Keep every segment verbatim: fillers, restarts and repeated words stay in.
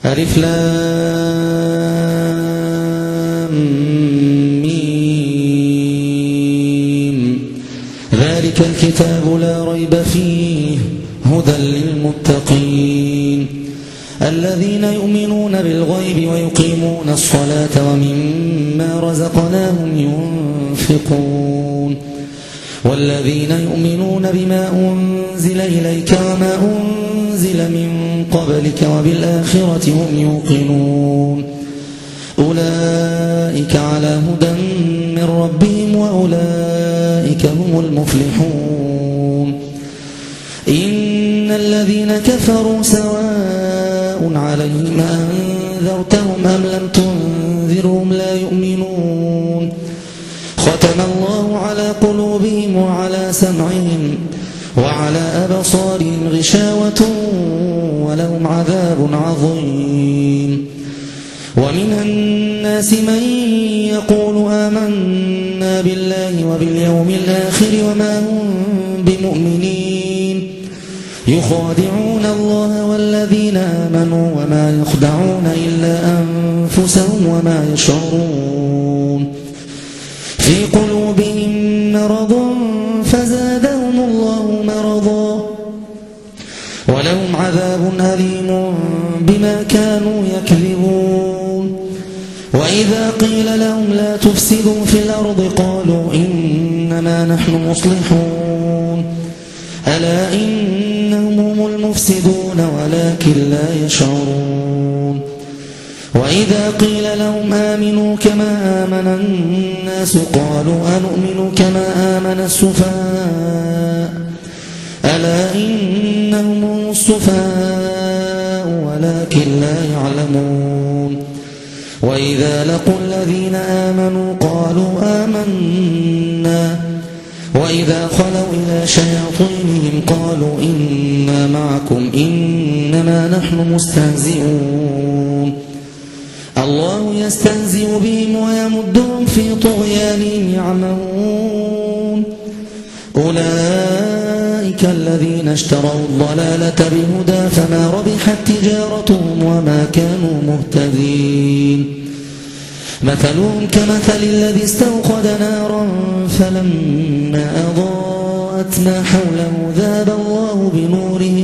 ألف لام ميم ذلك الكتاب لا ريب فيه هدى للمتقين الذين يؤمنون بالغيب ويقيمون الصلاة ومما رزقناهم ينفقون والذين يؤمنون بما أنزل إليك وما أنزل من قبلك وبالآخرة هم يوقنون أولئك على هدى من ربهم وأولئك هم المفلحون إن الذين كفروا سواء عليهم أنذرتهم أم لم تنذرهم لا يؤمنون ختم الله على قلوبهم وعلى سمعهم وعلى أبصارهم غشاوة ولهم عذاب عظيم ومن الناس من يقول آمنا بالله وباليوم الآخر وما هم بمؤمنين يخادعون الله والذين آمنوا وما يخدعون إلا أنفسهم وما يشعرون في قلوبهم مرض فزادهم الله مرضا ولهم عذاب أليم بما كانوا يكذبون وإذا قيل لهم لا تفسدوا في الأرض قالوا إنما نحن مصلحون ألا إنهم هم المفسدون ولكن لا يشعرون وإذا قيل لهم آمنوا كما آمن الناس قالوا أنؤمن كما آمن السفهاء ألا إنهم هم السفهاء ولكن لا يعلمون وإذا لقوا الذين آمنوا قالوا آمنا وإذا خلوا إلى شياطينهم قالوا إنا معكم إنما نحن مستهزئون الله يستهزئ بهم ويمدهم في طغيانهم يعمهون أولئك الذين اشتروا الضلالة بالهدى فما ربحت تجارتهم وما كانوا مهتدين مثلهم كمثل الذي استوقد نارا فلما أضاءت ما حوله ذهب الله بنورهم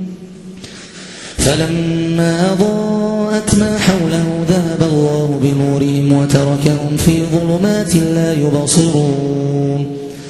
فلما أضاءت ما حوله ذهب الله بنورهم وتركهم في ظلمات لا يبصرون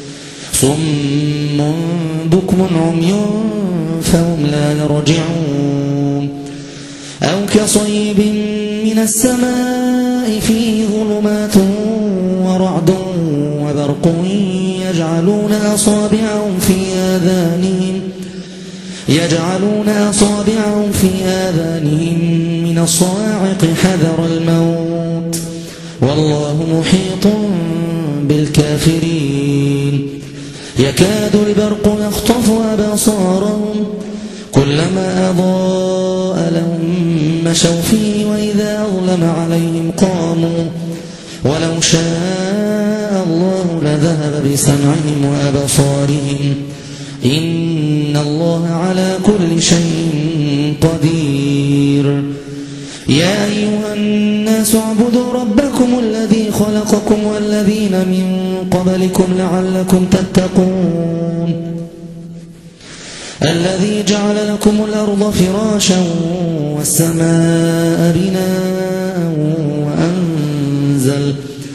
صم بكم عمي فهم لا يرجعون أو كصيب من السماء فيه ظلمات ورعد وبرق يجعلون أصابعهم في آذانهم يجعلون أصابعهم في آذانهم من الصواعق حذر الموت والله محيط بالكافرين يكاد البرق يخطف أبصارهم كلما أضاء لهم مشوا فيه وإذا أظلم عليهم قاموا ولو شاء الله لذهب بسمعهم وأبصارهم إن الله على كل شيء قدير يا أيها الناس اعبدوا ربكم الذي خلقكم والذين من قبلكم لعلكم تتقون الذي جعل لكم الأرض فراشا والسماء بناء وأنزل,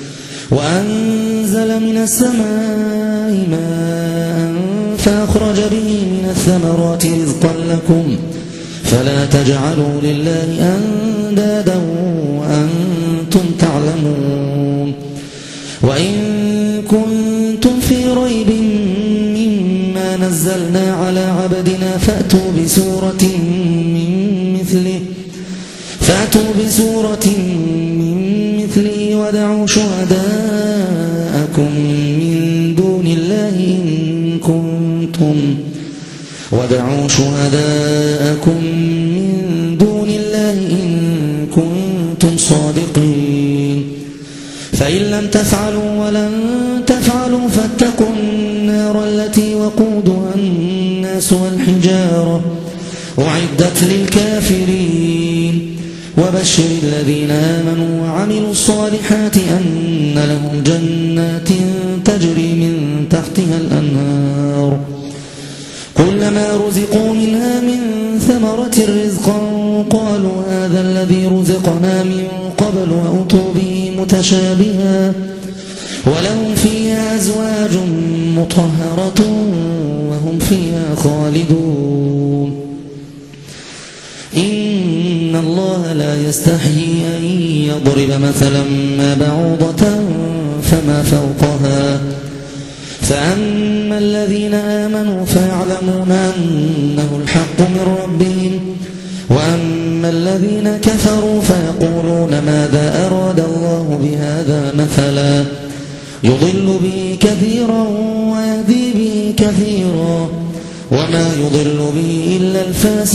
وأنزل من السماء ماء فأخرج به من الثمرات رزقا لكم فلا تجعلوا لله أندادا وأنتم تعلمون وإن كنتم في ريب مما نزلنا على عبدنا فأتوا بسورة من مثله فأتوا بسورة من مثله ودعوا شهداءكم من دون الله إن كنتم ودعوا شهداءكم من دون الله إن كنتم صادقين فإن لم تفعلوا ولن تفعلوا فاتقوا النار التي وقودها الناس والحجارة أعدت للكافرين وبشر الذين آمنوا وعملوا الصالحات أن لهم جنات تجري من تحتها الأنهار كلما رزقوا منها من ثمرة رزقا قالوا هذا الذي رزقنا من قبل وأتوا به متشابها ولهم فيها أزواج مطهرة وهم فيها خالدون إن الله لا يستحيي أن يضرب مثلا ما بعوضة فما فوقها فأما الذين آمنوا فيعلمون أنه الحق من ربهم وأما الذين كفروا فيقولون ماذا أراد الله بهذا مثلا يضل به كثيرا ويهدي به كثيرا وما يضل به إلا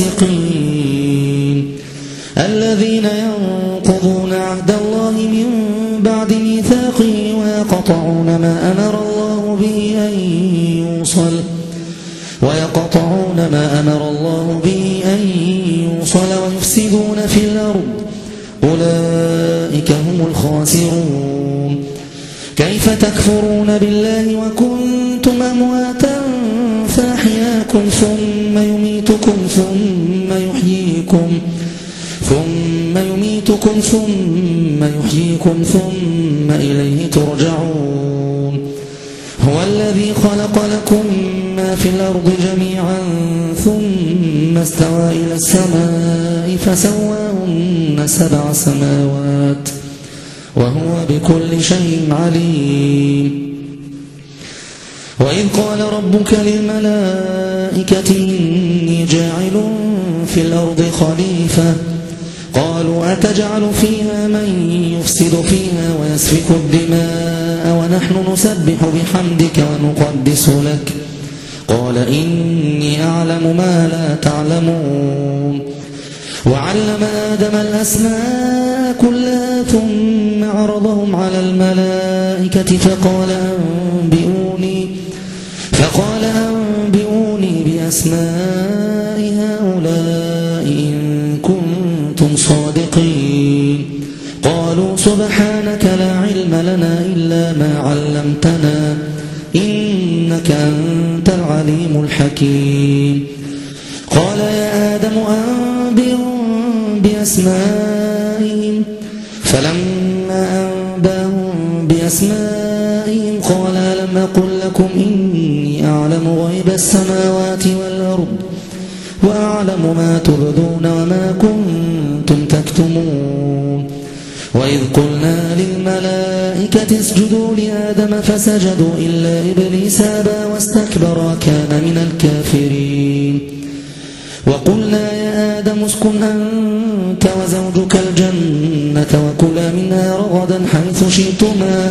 الفاسقين الذين ينقضون عهد الله من بعد ميثاقه ويقطعون ما أمر الله به أن يوصل ويقطعون ما أمر الله به أن يوصل ويفسدون في الأرض أولئك هم الخاسرون كيف تكفرون بالله وكنتم أمواتا فأحياكم ثم يميتكم ثم يحييكم ثم يميتكم ثم يحييكم ثم إليه ترجعون هو الذي خلق لكم ما في الأرض جميعا ثم استوى إلى السماء فسواهن سبع سماوات وهو بكل شيء عليم وإذ قال ربك للملائكة إني جاعل في الأرض خليفة قالوا أتجعل فيها من يفسد فيها ويسفك الدماء ونحن نسبح بحمدك ونقدس لك قال إني أعلم ما لا تعلمون وعلم آدم الأسماء كلها ثم عرضهم على الملائكة فقال أنبئوني فقال أنبئوني بأسماء هؤلاء إن كنتم صادقين قالوا سبحانك لا علم لنا إلا ما علمتنا إنك أنت العليم الحكيم قال يا آدم أنبئهم بأسمائهم فلما أنباهم بأسمائهم قال لم أقل لكم إني أعلم غيب السماوات والأرض وأعلم ما تبدون وما كنتم تكتمون وإذ قلنا للملائكة اسجدوا لآدم فسجدوا إلا إبليس أبى واستكبر وكان من الكافرين وقلنا يا آدم اسكن أنت وزوجك الجنة وكلا منها رغدا حيث شئتما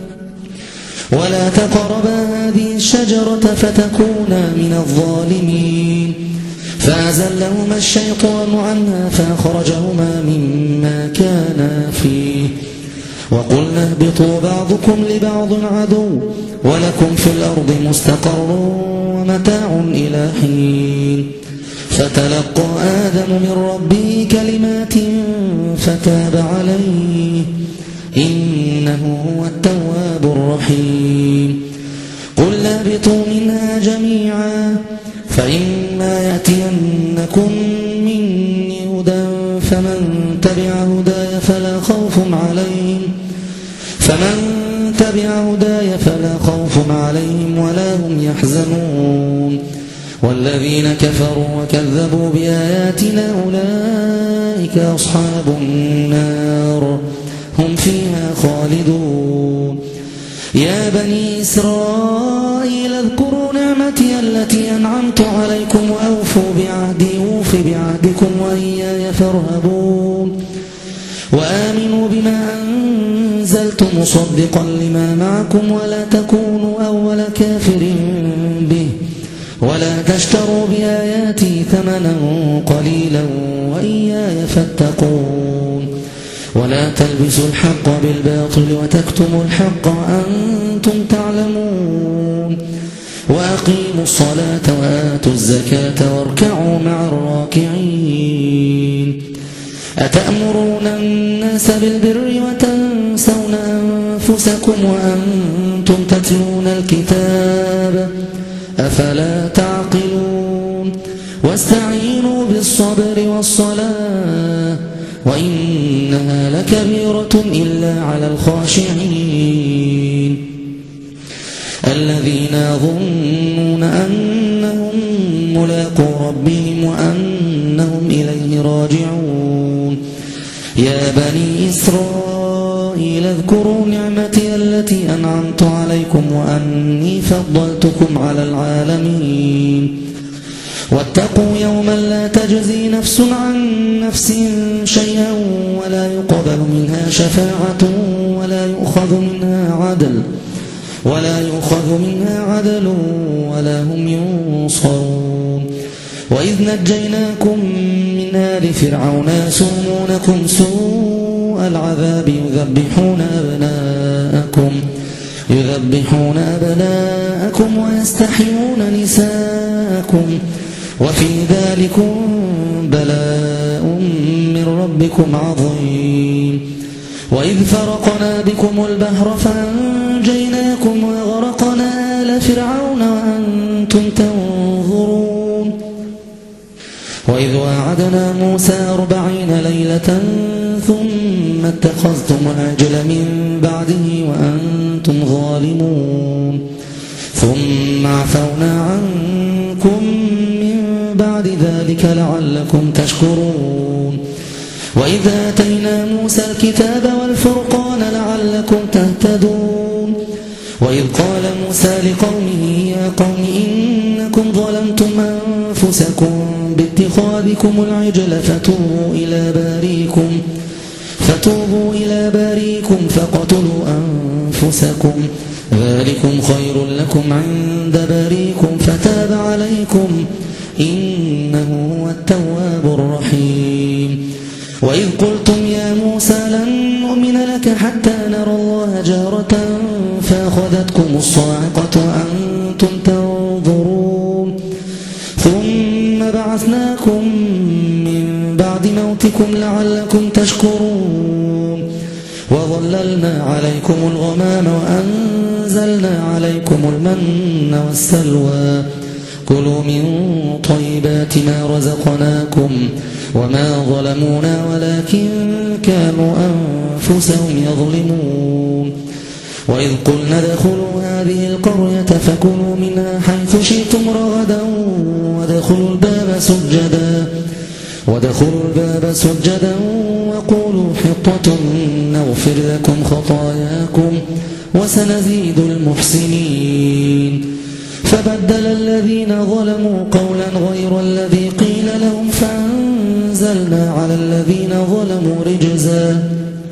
ولا تقربا هذه الشجرة فتكونا من الظالمين فأزلهما الشيطان عنها فأخرجهما مما كانا فيه وقلنا اهبطوا بعضكم لبعض عدو ولكم في الأرض مستقر ومتاع إلى حين فتلقى آدم من ربه كلمات فتاب عليه إنه هو التواب الرحيم قلنا اهبطوا منها جميعا فإما يأتينكم مني هدى فمن تبع هداي فلا خوف عليهم فمن تبع هداي فلا خوف عليهم ولا هم يحزنون والذين كفروا وكذبوا بآياتنا أولئك أصحاب النار هم فيها خالدون يا بني إسرائيل اذكروا نعمتي التي أنعمت عليكم وأوفوا بعهدي أوف بعهدكم وإياي فارهبون وآمنوا بما أنزلت مصدقا لما معكم ولا تكونوا أول كافر به ولا تشتروا بآياتي ثمنا قليلا وإياي فاتقون ولا تلبسوا الحق بالباطل وتكتموا الحق وأنتم تعلمون وأقيموا الصلاة وآتوا الزكاة واركعوا مع الراكعين أتأمرون الناس بالبر وتنسون أنفسكم وأنتم تتلون الكتاب أفلا تعقلون واستعينوا بالصبر والصلاة وإنها لكبيرة إلا على الخاشعين الذين يظنون أنهم ملاقو ربهم وأنهم إليه راجعون يا بني إسرائيل اذكروا نعمتي التي أنعمت عليكم وأني فضلتكم على العالمين واتقوا يوما لا تجزي نفس عن نفس شيئا ولا يقبل منها شفاعة ولا يؤخذ منها عدل ولا يؤخذ منها عدل ولا هم ينصرون وإذ نجيناكم من آل فرعون يسومونكم سوء العذاب يذبحون أبناءكم يذبحون أبناءكم ويستحيون نساءكم وفي ذلكم بلاء من ربكم عظيم وإذ فرقنا بكم البحر فأنجيناكم وغرقنا آل فرعون وأنتم تنظرون وإذ وعدنا موسى أربعين ليلة ثم اتخذتم العجل من بعده وأنتم ظالمون ثم عفونا عنكم من بعد ذلك لعلكم تشكرون وإذ آتينا موسى الكتاب والفرقان لعلكم تهتدون وإذ قال موسى لقومه يا قوم إنكم ظلمتم أنفسكم باتخاذكم العجل فتوبوا إلى باريكم فتوبوا إلى باريكم فقتلوا أنفسكم ذلكم خير لكم عند باريكم فتاب عليكم إنه هو التواب الرحيم وإذ قلتم يا موسى لن نؤمن لك حتى نرى الله جهرة فأخذتكم الصاعقة وأنتم تنظرون ثم بعثناكم من بعد موتكم لعلكم تشكرون وظللنا عليكم الغمام وأنزلنا عليكم المن والسلوى كلوا من طيبات ما رزقناكم وما ظلمونا ولكن كانوا أنفسهم يظلمون وإذ قلنا ادخلوا هذه القرية فكلوا منها حيث شئتم رغدا وادخلوا الباب سجدا وادخلوا الباب سجدا وقولوا حطة نغفر لكم خطاياكم وسنزيد المحسنين فبدل الذين ظلموا قولا غير الذي قيل لهم فأنزلنا على الذين ظلموا رجزا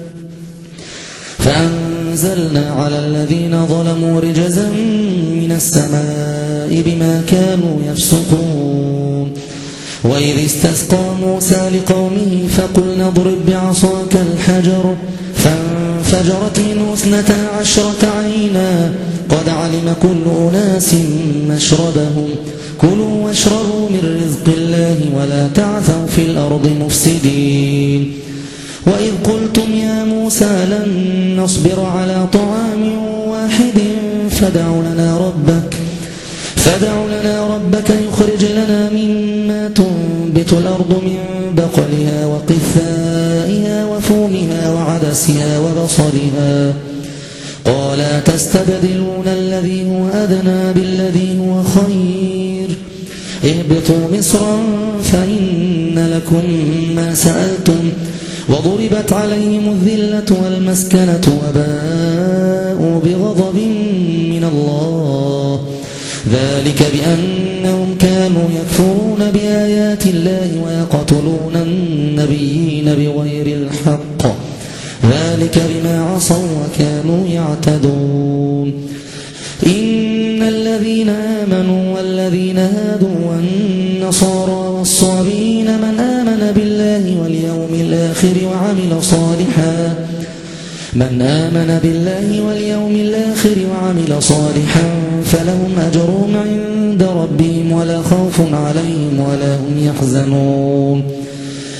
فأنزلنا على الذين ظلموا رجزا من السماء بما كانوا يفسقون وإذ استسقى موسى لقومه فقلنا اضرب بعصاك الحجر فانفجرت منه اثنتا عشرة عينا قد علم كل أناس مشربهم كلوا واشربوا من رزق الله ولا تعثوا في الأرض مفسدين وإذ قلتم يا موسى لن نصبر على طعام واحد فادع لنا ربك فادع لنا ربك يخرج لنا مما تنبت الأرض من بقلها وقثائها وفومها وعدسها وبصلها قال تستبدلون الذي هو أدنى بالذي هو خير اهبطوا مصرا فإن لكم ما سألتم وضربت عليهم الذلة والمسكنة وباءوا بغضب من الله ذلك بأنهم كانوا يكفرون بآيات الله ويقتلون النبيين بغير الحق ذلك بما عصوا وكانوا يعتدون إن الذين آمنوا والذين هادوا والنصارى والصابين من آمن بالله واليوم الآخر وعمل صالحا من آمن بالله واليوم الآخر وعمل صالحا فلهم أجرهم عند ربهم ولا خوف عليهم ولا هم يحزنون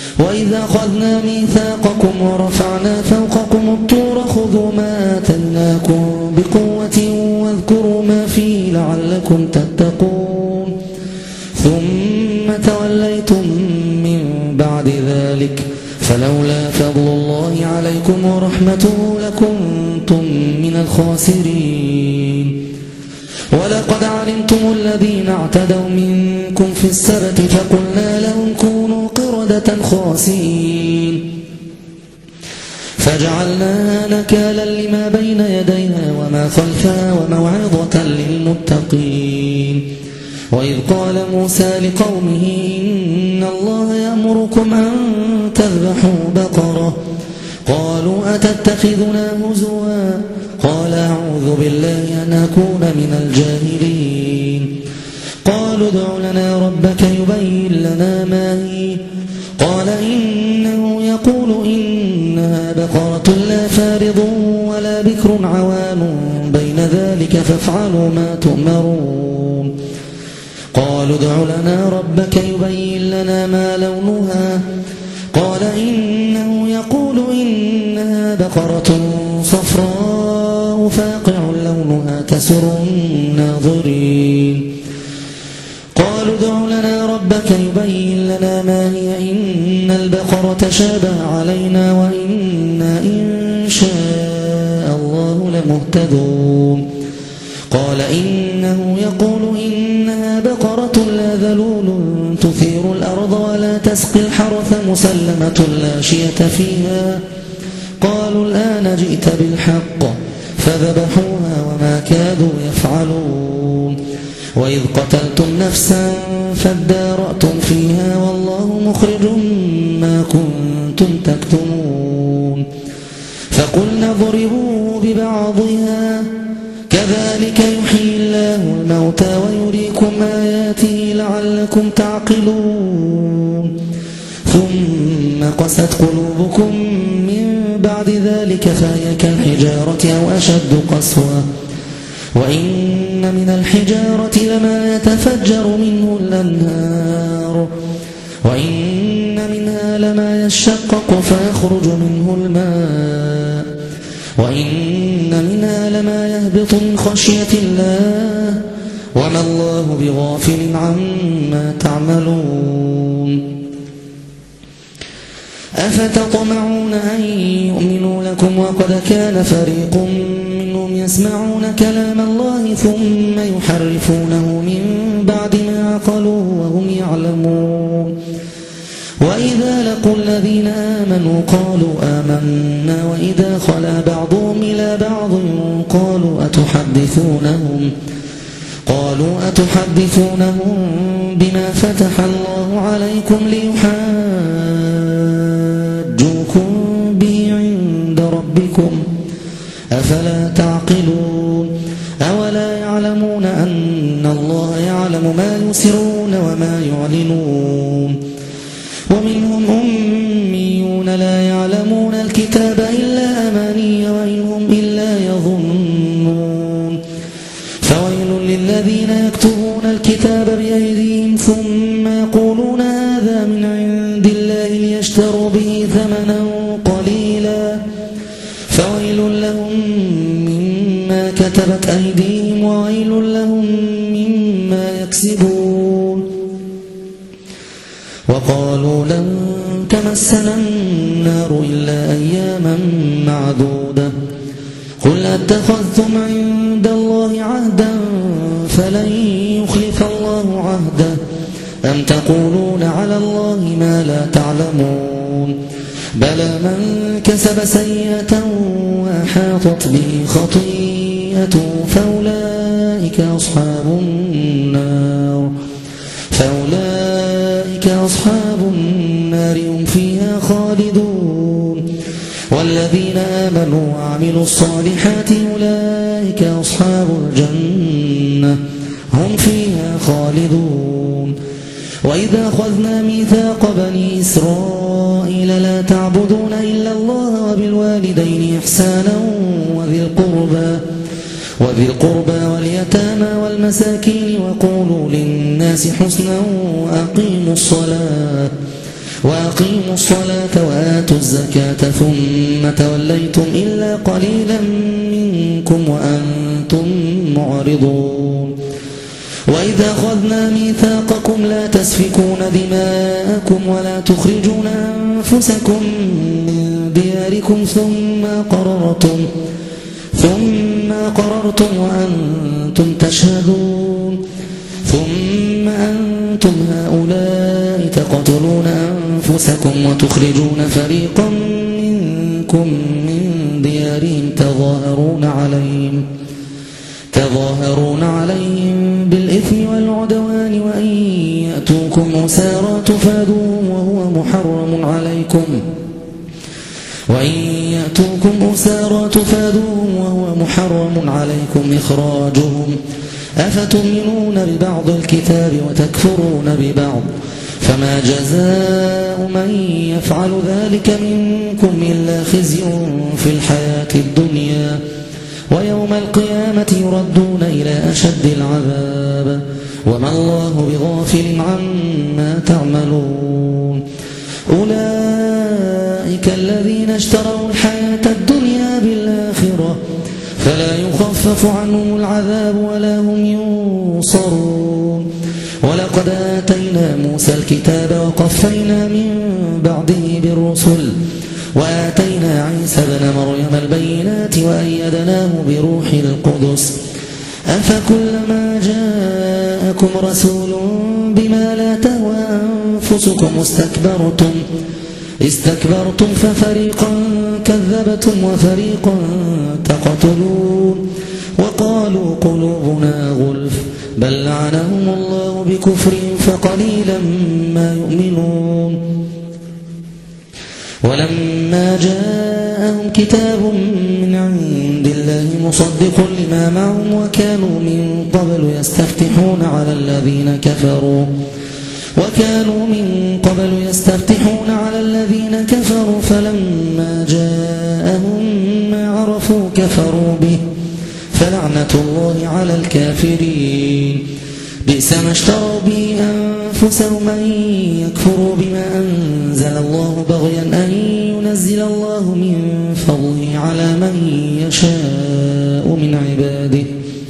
وإذا أخذنا ميثاقكم ورفعنا فوقكم الطور خذوا ما آتيناكم بقوة واذكروا ما فيه لعلكم تتقون ثم توليتم من بعد ذلك فلولا فضل الله عليكم ورحمته لكنتم من الخاسرين ولقد علمتم الذين اعتدوا منكم في السبت فقلنا لهم كونوا قردة خاسئين فجعلناها نكالا لما بين يديها وما خلفها وموعظة للمتقين وإذ قال موسى لقومه إن الله يأمركم أن تذبحوا بقرة قالوا أتتخذنا هزوا قال أعوذ بالله أن أكون من الجاهلين قالوا ادع لنا ربك يبين لنا ما هي قال إنه يقول إنها بقرة لا فارض ولا بكر عوان بين ذلك فافعلوا ما تؤمرون قالوا ادع لنا ربك يبين لنا ما لونها قال إنه يقول إنها بقرة صفراء فاقع لونها تسر الناظرين قالوا ادع لنا ربك يبين لنا ما هي إن البقرة شابه علينا وإنا إن شاء الله لمهتدون قال إنه يقول إنها بقرة لا ذلول تثير الأرض ولا تسقي الحرث مسلمة لا شية فيها قالوا الآن جئت بالحق فذبحوها وما كادوا يفعلون وإذ قتلتم نفسا فادارأتم فيها والله مخرج ما كنتم تكتمون فقلنا اضربوه ببعضها كذلك يحيي الله الموتى ويريكم آياته لعلكم تعقلون ثم قست قلوبكم من بعد ذلك فهي كالحجارة أو أشد قسوة وإن من الحجارة لما يتفجر منه الأنهار وإن منها لما يشقق فيخرج منه الماء وإن منها لما يهبط من خشية الله وما الله بغافل عما تعملون أفتطمعون أن يؤمنوا لكم وقد كان فريق منهم يسمعون كلام الله ثم يحرفونه من بعد ما عقلوه وهم يعلمون وإذا لقوا الذين آمنوا قالوا آمنا وإذا خلا بعضهم إلى بعض قالوا أتحدثونهم قالوا أتحدثونهم بما فتح الله عليكم ليحاجوكم به عند ربكم أفلا تعقلون أولا يعلمون أن الله يعلم ما يسرون وما يعلنون ومنهم أميون لا يعلمون الكتاب إلا أماني وإنهم إلا يظنون فويل للذين يكتبون الكتاب بأيديهم ثم يقولون هذا من عند الله ليشتروا به ثمنا قليلا فويل لهم مما كتبت أيديهم وويل لهم مما يكسبون وقالوا لن تمسنا النار إلا أياما معدودة قل اتخذتم عند الله عهدا فلن يخلف الله عهده أم تقولون على الله ما لا تعلمون بلى من كسب سيئة وأحاطت به خطيئته فأولئك أصحاب النار فأولئك أصحاب النار هم فيها خالدون والذين آمنوا وعملوا الصالحات أولئك أصحاب الجنة هم فيها خالدون وإذا أخذنا ميثاق بني إسرائيل لا تعبدون إلا الله وبالوالدين إحسانا وذي القربى وذي القربى واليتامى والمساكين وقولوا للناس حسنا وأقيموا الصلاة وأقيموا الصلاة وآتوا الزكاة ثم توليتم إلا قليلا منكم وأنتم معرضون وإذا أخذنا ميثاقكم لا تسفكون دماءكم ولا تخرجون أنفسكم من دياركم ثم قررتم ثم قررتم وأنتم تشهدون ثم أنتم هؤلاء تقتلون أنفسكم وتخرجون فريقا منكم من ديارهم تظاهرون عليهم تظاهرون عليهم بالإثم والعدوان وإن يأتوكم أسارى تفادوهم وهو محرم عليكم وإن يأتوكم أسارى تفادوهم وهو محرم عليكم إخراجهم أفتؤمنون ببعض الكتاب وتكفرون ببعض فما جزاء من يفعل ذلك منكم إلا خزي في الحياة الدنيا ويوم القيامة يردون إلى أشد العذاب وما الله بغافل عما تعملون أولئك الذين اشتروا الحياة الدنيا بالآخرة فلا يخفف عنهم العذاب ولا هم ينصرون ولقد آتينا موسى الكتاب وقفينا من بعده بالرسل وآتينا عيسى بن مريم البينات وأيدناه بروح القدس أفكلما جاءكم رسول بما لا تهوى أنفسكم استكبرتم استكبرتم ففريقا كذبتم وفريقا تقتلون وقالوا قلوبنا غلف بل لعنهم الله بكفرهم فقليلا ما يؤمنون ولما جاءهم كتاب من عند الله مصدق لما معهم وكانوا من قبل يستفتحون على الذين كفروا وكانوا من قبل يستفتحون على الذين كفروا فلما جاءهم ما عرفوا كفروا به فلعنة الله على الكافرين بئس ما اشتروا به أنفسهم أن يكفروا بما أنزل الله بغيا أن ينزل الله من فضله على من يشاء من عباده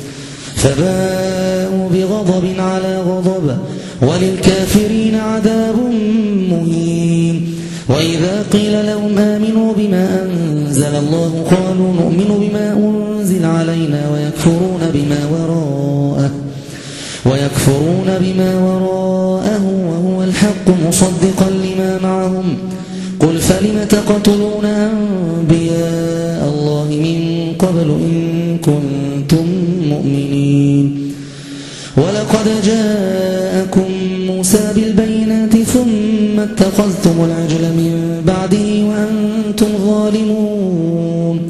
فباءوا بغضب على غضب وللكافرين عذاب مهين وإذا قيل لهم آمنوا بما أنزل الله قالوا نؤمن بما أنزل علينا ويكفرون بما وراءه ويكفرون بما وراءه وهو الحق مصدقا لما معهم قل فلم تقتلون أنبياء الله من قبل إن كنتم مؤمنين ولقد جاءكم موسى بالبينات ثم اتخذتم العجل من بعده وأنتم ظالمون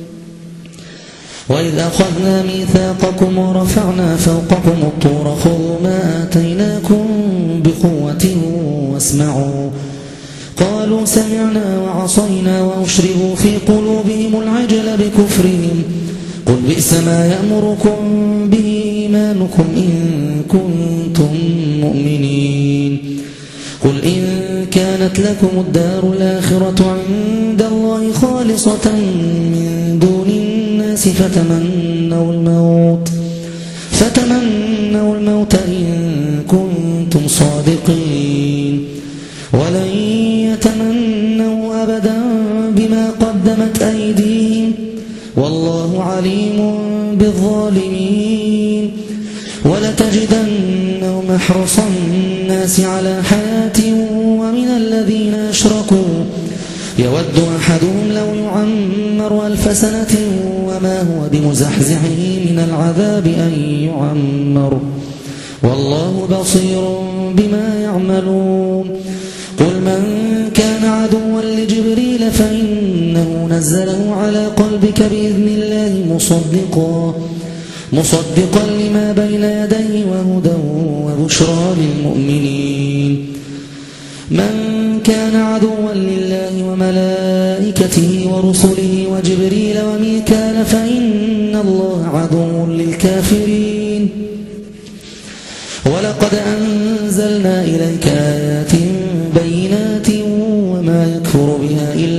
وإذ أخذنا ميثاقكم ورفعنا فوقكم الطور خذوا ما آتيناكم بقوة واسمعوا قالوا سمعنا وعصينا وأشربوا في قلوبهم العجل بكفرهم قل بئس ما يأمركم به إيمانكم إن كنتم مؤمنين قل إن كانت لكم الدار الآخرة عند الله خالصة من دون الناس فتمنوا الموت فتمنوا الموت إن كنتم صادقين ولن يتمنوا أبدا بما قدمت أيديهم والله عليم بالظالمين ولتجدنهم أحرص الناس على حياة ومن الذين أشركوا يود أحدهم لو يعمر ألف سنة وما هو بمزحزحه من العذاب أن يعمر والله بصير بما يعملون قل من كان عدوا لجبريل فإنه نزله على قلبك بإذن الله مصدقا مصدقا لما بين يديه وهدى وبشرى للمؤمنين من كان عدوا لله وملائكته ورسله وجبريل وميكال فإن الله عدو للكافرين ولقد أنزلنا إليك آيات بينات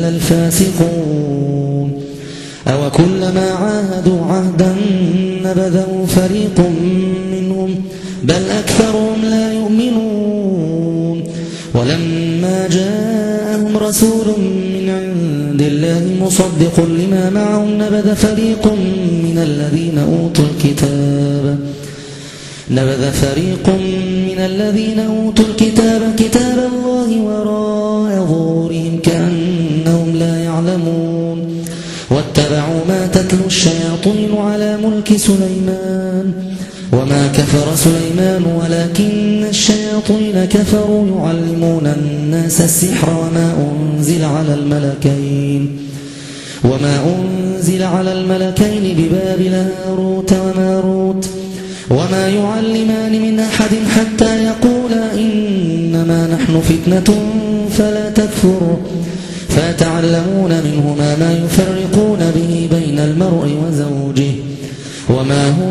الفاسقون أو كلما عاهدوا عهدا نبذه فريق منهم بل أكثرهم لا يؤمنون ولما جاءهم رسول من عند الله مصدق لما معهم نبذ فريق من الذين أوتوا الكتاب نبذ فريق من الذين أوتوا الكتاب كتاب الله وراء ظهورهم كأنهم لا يعلمون واتبعوا ما تتلو الشياطين على ملك سليمان وما كفر سليمان ولكن الشياطين كفروا يعلمون الناس السحر وما أنزل على الملكين وما أنزل على الملكين ببابل هاروت وماروت وما يعلمان من أحد حتى يقولا إنما نحن فتنة فلا تكفر فيتعلمون منهما ما يفرقون به بين المرء وزوجه وما هم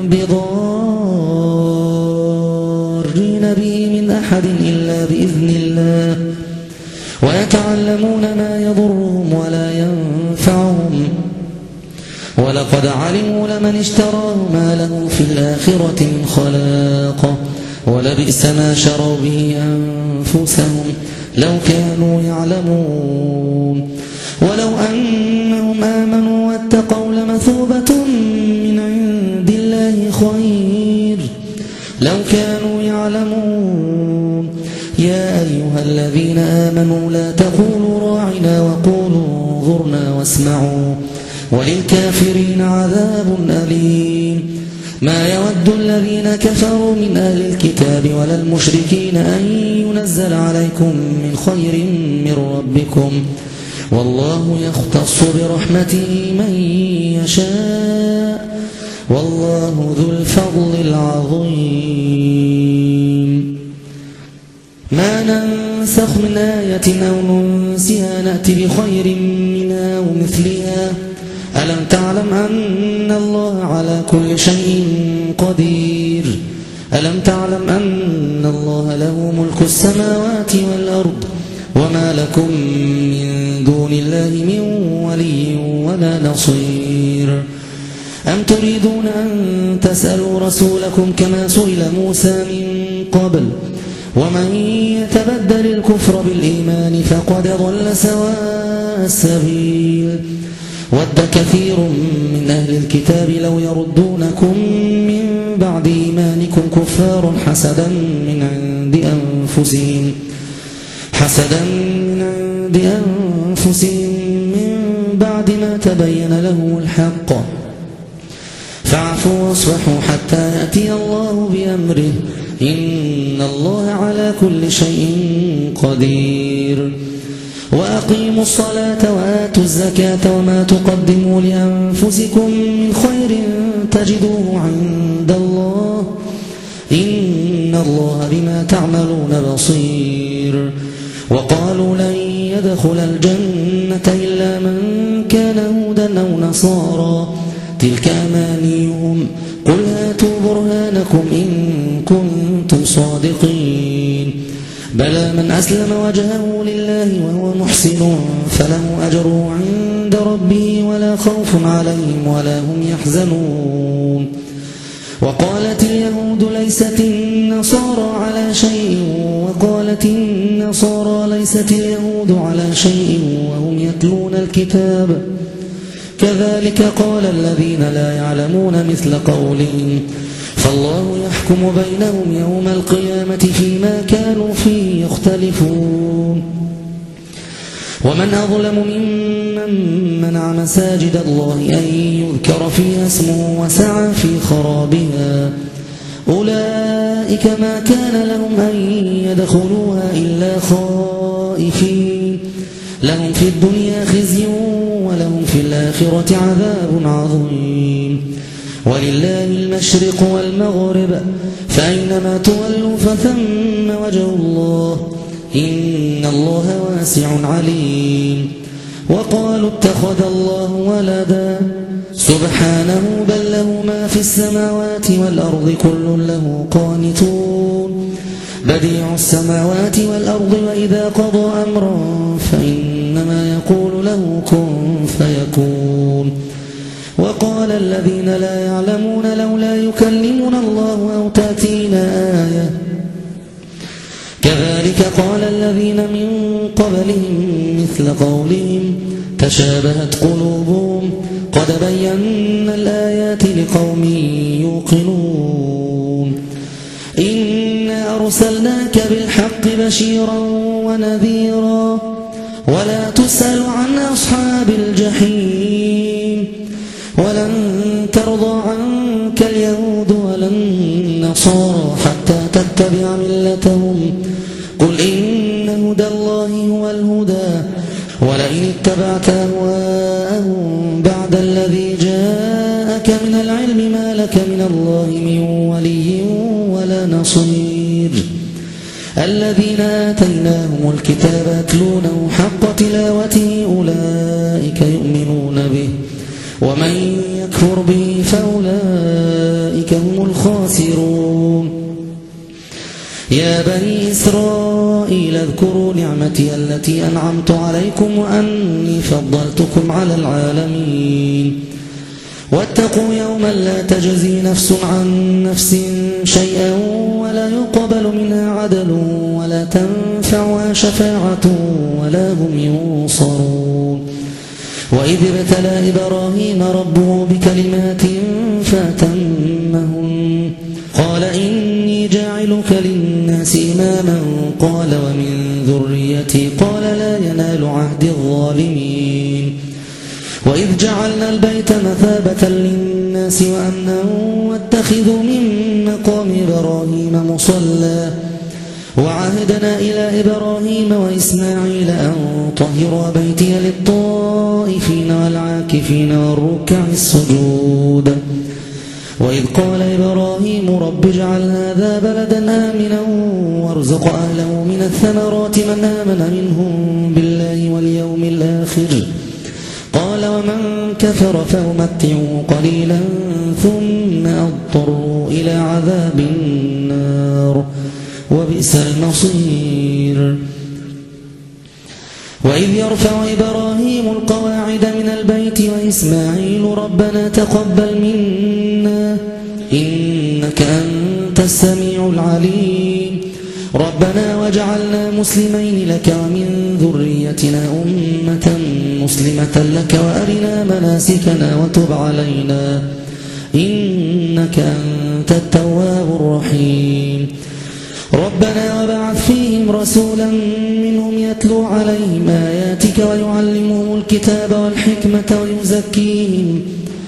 بضارين به من أحد إلا بإذن الله ويتعلمون ما يضرهم ولا ينفعهم ولقد علموا لمن اشتراه ما له في الآخرة من خلاق ولبئس ما شروا به أنفسهم لو كانوا يعلمون ولو أنهم آمنوا واتقوا لمثوبة من عند الله خير لو كانوا يعلمون يا أيها الذين آمنوا لا تقولوا راعنا وقولوا انظرنا واسمعوا وللكافرين عذاب أليم ما يود الذين كفروا من أهل الكتاب ولا المشركين أن ينزل عليكم من خير من ربكم والله يختص برحمته من يشاء والله ذو الفضل العظيم ما ننسخ من آية أو ننسها نأتي بخير منها ومثلها ألم تعلم أن الله على كل شيء قدير ألم تعلم أن الله له ملك السماوات والأرض وما لكم من دون الله من ولي ولا نصير أم تريدون أن تسألوا رسولكم كما سئل موسى من قبل ومن يتبدل الكفر بالإيمان فقد ضل سواء السبيل ود كثير من أهل الكتاب لو يردونكم من بعد إيمانكم كفار حسدا من عند أنفسهم حسدا من عند أنفسهم من بعد ما تبين لهم الحق فاعفوا واصفحوا حتى يأتي الله بأمره إن الله على كل شيء قدير وأقيموا الصلاة وآتوا الزكاة وما تقدموا لأنفسكم من خير تجدوه عند الله إن الله بما تعملون بصير وقالوا لن يدخل الجنة إلا من كان هودا أو نصارى تلك أمانيهم قل هاتوا برهانكم إن كنتم صادقين بلى من أسلم وجهه لله وهو محسن فله أجره عند ربه ولا خوف عليهم ولا هم يحزنون وقالت اليهود ليست النصارى على شيء وقالت النصارى ليست اليهود على شيء وهم يتلون الكتاب كذلك قال الذين لا يعلمون مثل قولهم فالله يحكم بينهم يوم القيامة فيما كانوا فيه يختلفون ومن أظلم ممن منع مساجد الله أن يذكر فيها اسمه وسعى في خرابها أولئك ما كان لهم أن يدخلوها إلا خائفين لهم في الدنيا خزي ولهم في الآخرة عذاب عظيم ولله المشرق والمغرب فأينما تولوا فثم وجه الله إن الله واسع عليم وقالوا اتخذ الله ولدا سبحانه بل له ما في السماوات والأرض كل له قانتون بديع السماوات والأرض وإذا قضى أمرا فإن وإنما يقول له كن فيكون. وقال الذين لا يعلمون لولا يكلمنا الله أو تأتينا آية كذلك قال الذين من قبلهم مثل قولهم تشابهت قلوبهم قد بينا الآيات لقوم يوقنون. إنا أرسلناك بالحق بشيرا ونذيرا ولا تسأل عن أصحاب الجحيم ولن ترضى عنك اليهود ولا النصارى حتى تتبع ملتهم قل إن هدى الله هو الهدى ولئن اتبعت أهواءهم بعد الذي جاءك من العلم ما لك من الله من ولي ولا نصير. الذين آتيناهم الكتاب يتلونه حق تلاوته أولئك يؤمنون به ومن يكفر به فأولئك هم الخاسرون. يا بني إسرائيل اذكروا نعمتي التي أنعمت عليكم وأني فضلتكم على العالمين واتقوا يوما لا تجزي نفس عن نفس شيئا ولا يقبل منها عدل ولا تنفعها شفاعة ولا هم ينصرون. وإذ ابتلى إبراهيم ربه بكلمات فأتمهن قال إني جاعلك للناس إماما قال ومن ذريتي قال لا ينال عهد الظالمين. وإذ جعلنا البيت مثابة للناس وأمنا واتخذوا من مقام إبراهيم مصلى وعهدنا إلى إبراهيم وإسماعيل أن طهرا بيتي للطائفين والعاكفين والركع السجود. وإذ قال إبراهيم رب اجعل هذا بلدا آمنا وارزق أهله من الثمرات من آمن منهم بالله واليوم الآخر قال ومن كفر فأمتعه قليلا ثم أضطر إلى عذاب النار وبئس المصير. وإذ يرفع إبراهيم القواعد من البيت وإسماعيل ربنا تقبل منا إنك أنت السميع العليم ربنا واجعلنا مسلمين لك ومن ذريتنا أمة مسلمة لك وأرنا مناسكنا وتب علينا إنك أنت التواب الرحيم. ربنا وبعث فيهم رسولا منهم يتلو عليهم آياتك ويعلمهم الكتاب والحكمة ويزكيهم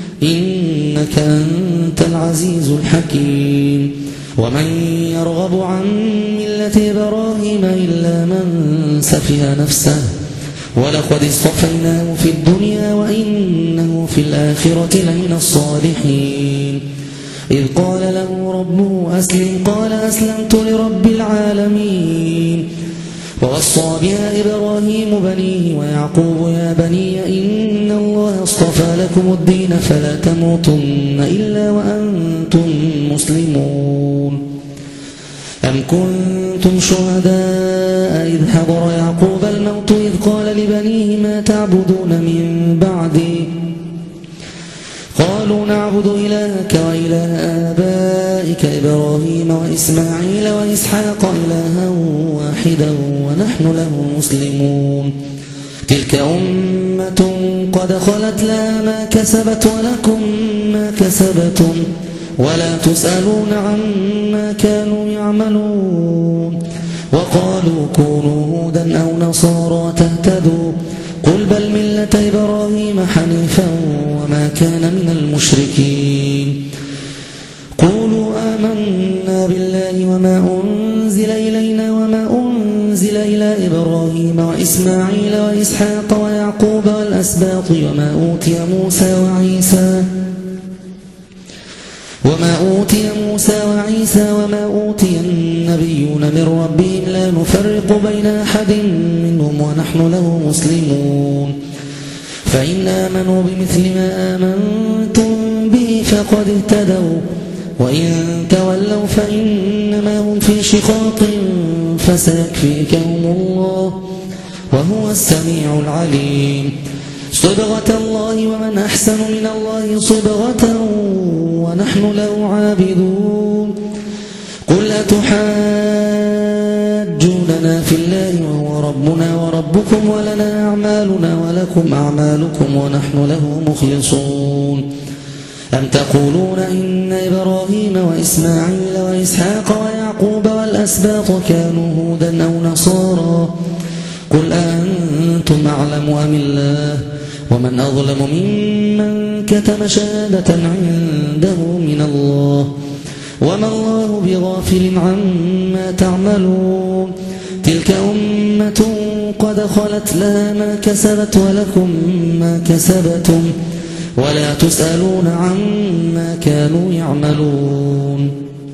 إنك أنت العزيز الحكيم. ومن يرغب عن ملة إبراهيم إلا من سفه نفسه ولقد اصطفيناه في الدنيا وإنه في الآخرة لمن الصالحين. إذ قال له ربه أسلم قال أسلمت لرب العالمين. ووصى بها إبراهيم بنيه ويعقوب يا بني إن الله اصطفى لكم الدين فلا تموتن إلا وأنتم مسلمون. أم كنتم شهداء إذ حضر يعقوب الموت إذ قال لبنيه ما تعبدون من بعدي قالوا نعبد إلهك وإله آبائك إبراهيم وإسماعيل وإسحاق إلها واحدا ونحن له مسلمون. تلك أمة قد خلت لها ما كسبت ولكم ما كسبتم ولا تسألون عما كانوا يعملون. وقالوا كونوا هودا أو نصارى تهتدوا قل بل ملة إبراهيم حنيفا وما كان من المشركين. قولوا آمنا بالله وما أنزل إلينا وما أنزل إلى إبراهيم وإسماعيل وإسحاق ويعقوب والأسباط وما أوتي موسى وعيسى وما أوتي موسى وعيسى وما أوتي النبيون من ربهم لا نفرق بين أحد منهم ونحن له مسلمون. فإن آمنوا بمثل ما آمنتم به فقد اهتدوا وإن تولوا فإنما هم في شقاق فسيكفيكهم الله وهو السميع العليم. صبغة الله ومن أحسن من الله صبغة ونحن له عابدون. قل أتحاجوننا في الله وهو ربنا وربكم ولنا أعمالنا ولكم أعمالكم ونحن له مخلصون. أم تقولون إن إبراهيم وإسماعيل وإسحاق ويعقوب والأسباط كانوا هودا أو نصارى؟ قل أنتم أعلم أم الله؟ ومن أظلم ممن كتم شهادة عنده من الله وما الله بغافل عما تعملون. تلك أمة قد خلت لها ما كسبت ولكم ما كسبتم ولا تسألون عما كانوا يعملون.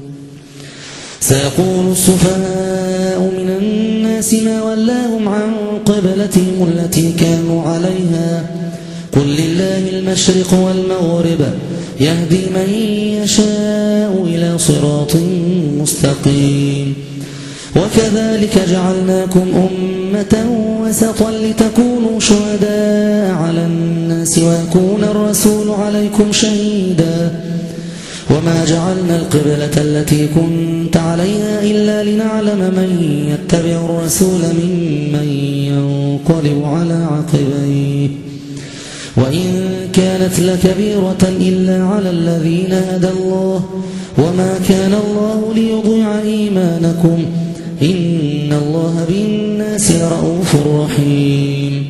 سيقول السفهاء من الناس ما ولاهم عن قبلتهم التي كانوا عليها قل لله المشرق والمغرب يهدي من يشاء إلى صراط مستقيم. وكذلك جعلناكم أمة وسطا لتكونوا شهداء على الناس ويكون الرسول عليكم شهيدا. وما جعلنا القبلة التي كنت عليها إلا لنعلم من يتبع الرسول ممن ينقلب على عقبيه وإن كانت لكبيرة إلا على الذين هدى الله وما كان الله ليضيع إيمانكم إن الله بالناس لرؤوف رحيم.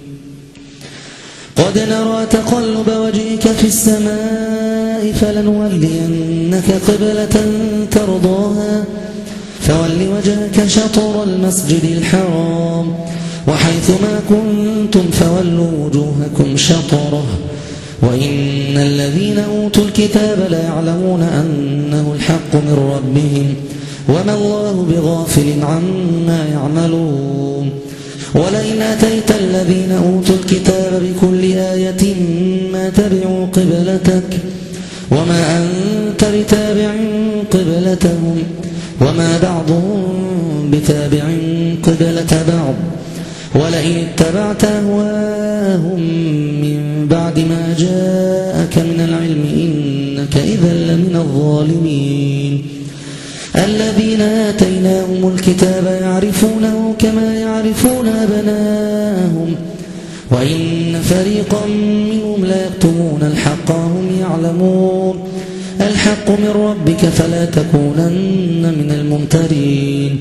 قد نرى تقلب وجهك في السماء فلنولينك قبلة ترضاها فول وجهك شطر المسجد الحرام وحيثما كنتم فولوا وجوهكم شطره وإن الذين أوتوا الكتاب ليعلمون أنه الحق من ربهم وما الله بغافل عما يعملون. ولئن أتيت الذين أوتوا الكتاب بكل آية ما تبعوا قبلتك وما أنت بتابع قبلتهم وما بعضهم بتابع قبلة بعض ولئن اتبعت أهواءهم من بعد ما جاءك من العلم إنك إذا لمن الظالمين. الذين آتيناهم الكتاب يعرفونه كما يعرفون أبناءهم وإن فريقا منهم ليكتمون الحق وهم يعلمون. الحق من ربك فلا تكونن من الممترين.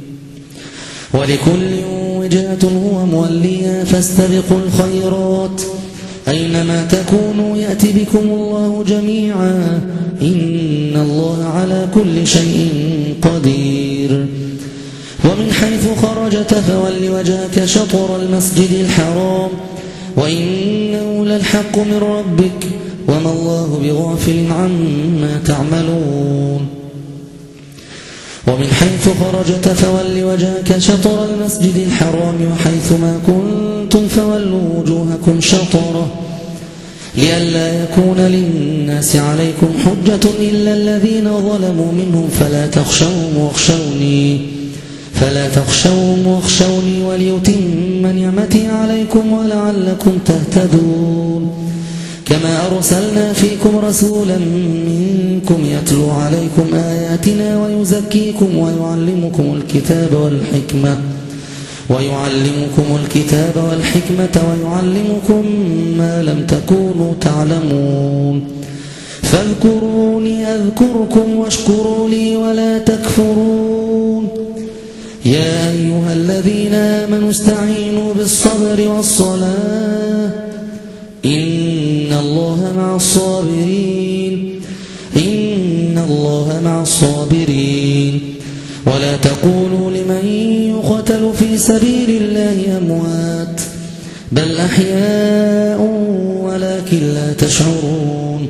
ولكل وجهة هو موليها فاستبقوا الخيرات أينما تكونوا يأتي بكم الله جميعا إن الله على كل شيء قدير. ومن حيث خرجت فول وجهك شطر المسجد الحرام وإنه للحق من ربك وما الله بغافل عما تعملون. ومن حيث خرجت فول وجهك شطر المسجد الحرام وحيثما كنتم فولوا وجوهكم شطره لئلا يكون للناس عليكم حجة إلا الذين ظلموا منهم فلا تخشوهم واخشوني فلا تخشوهم واخشوني وليتم نعمتي عليكم ولعلكم تهتدون. كما أرسلنا فيكم رسولا منكم يتلو عليكم آياتنا ويزكيكم ويعلمكم الكتاب والحكمة ويعلمكم الكتاب والحكمة ويعلمكم ما لم تكونوا تعلمون. فاذكروني أذكركم واشكروا لي ولا تكفرون. يا أيها الذين آمنوا استعينوا بالصبر والصلاة إن الله مع الصابرين إن الله مع الصابرين. ولا تقولوا لمن يقتل في سبيل الله أموات بل أحياء ولكن لا تشعرون.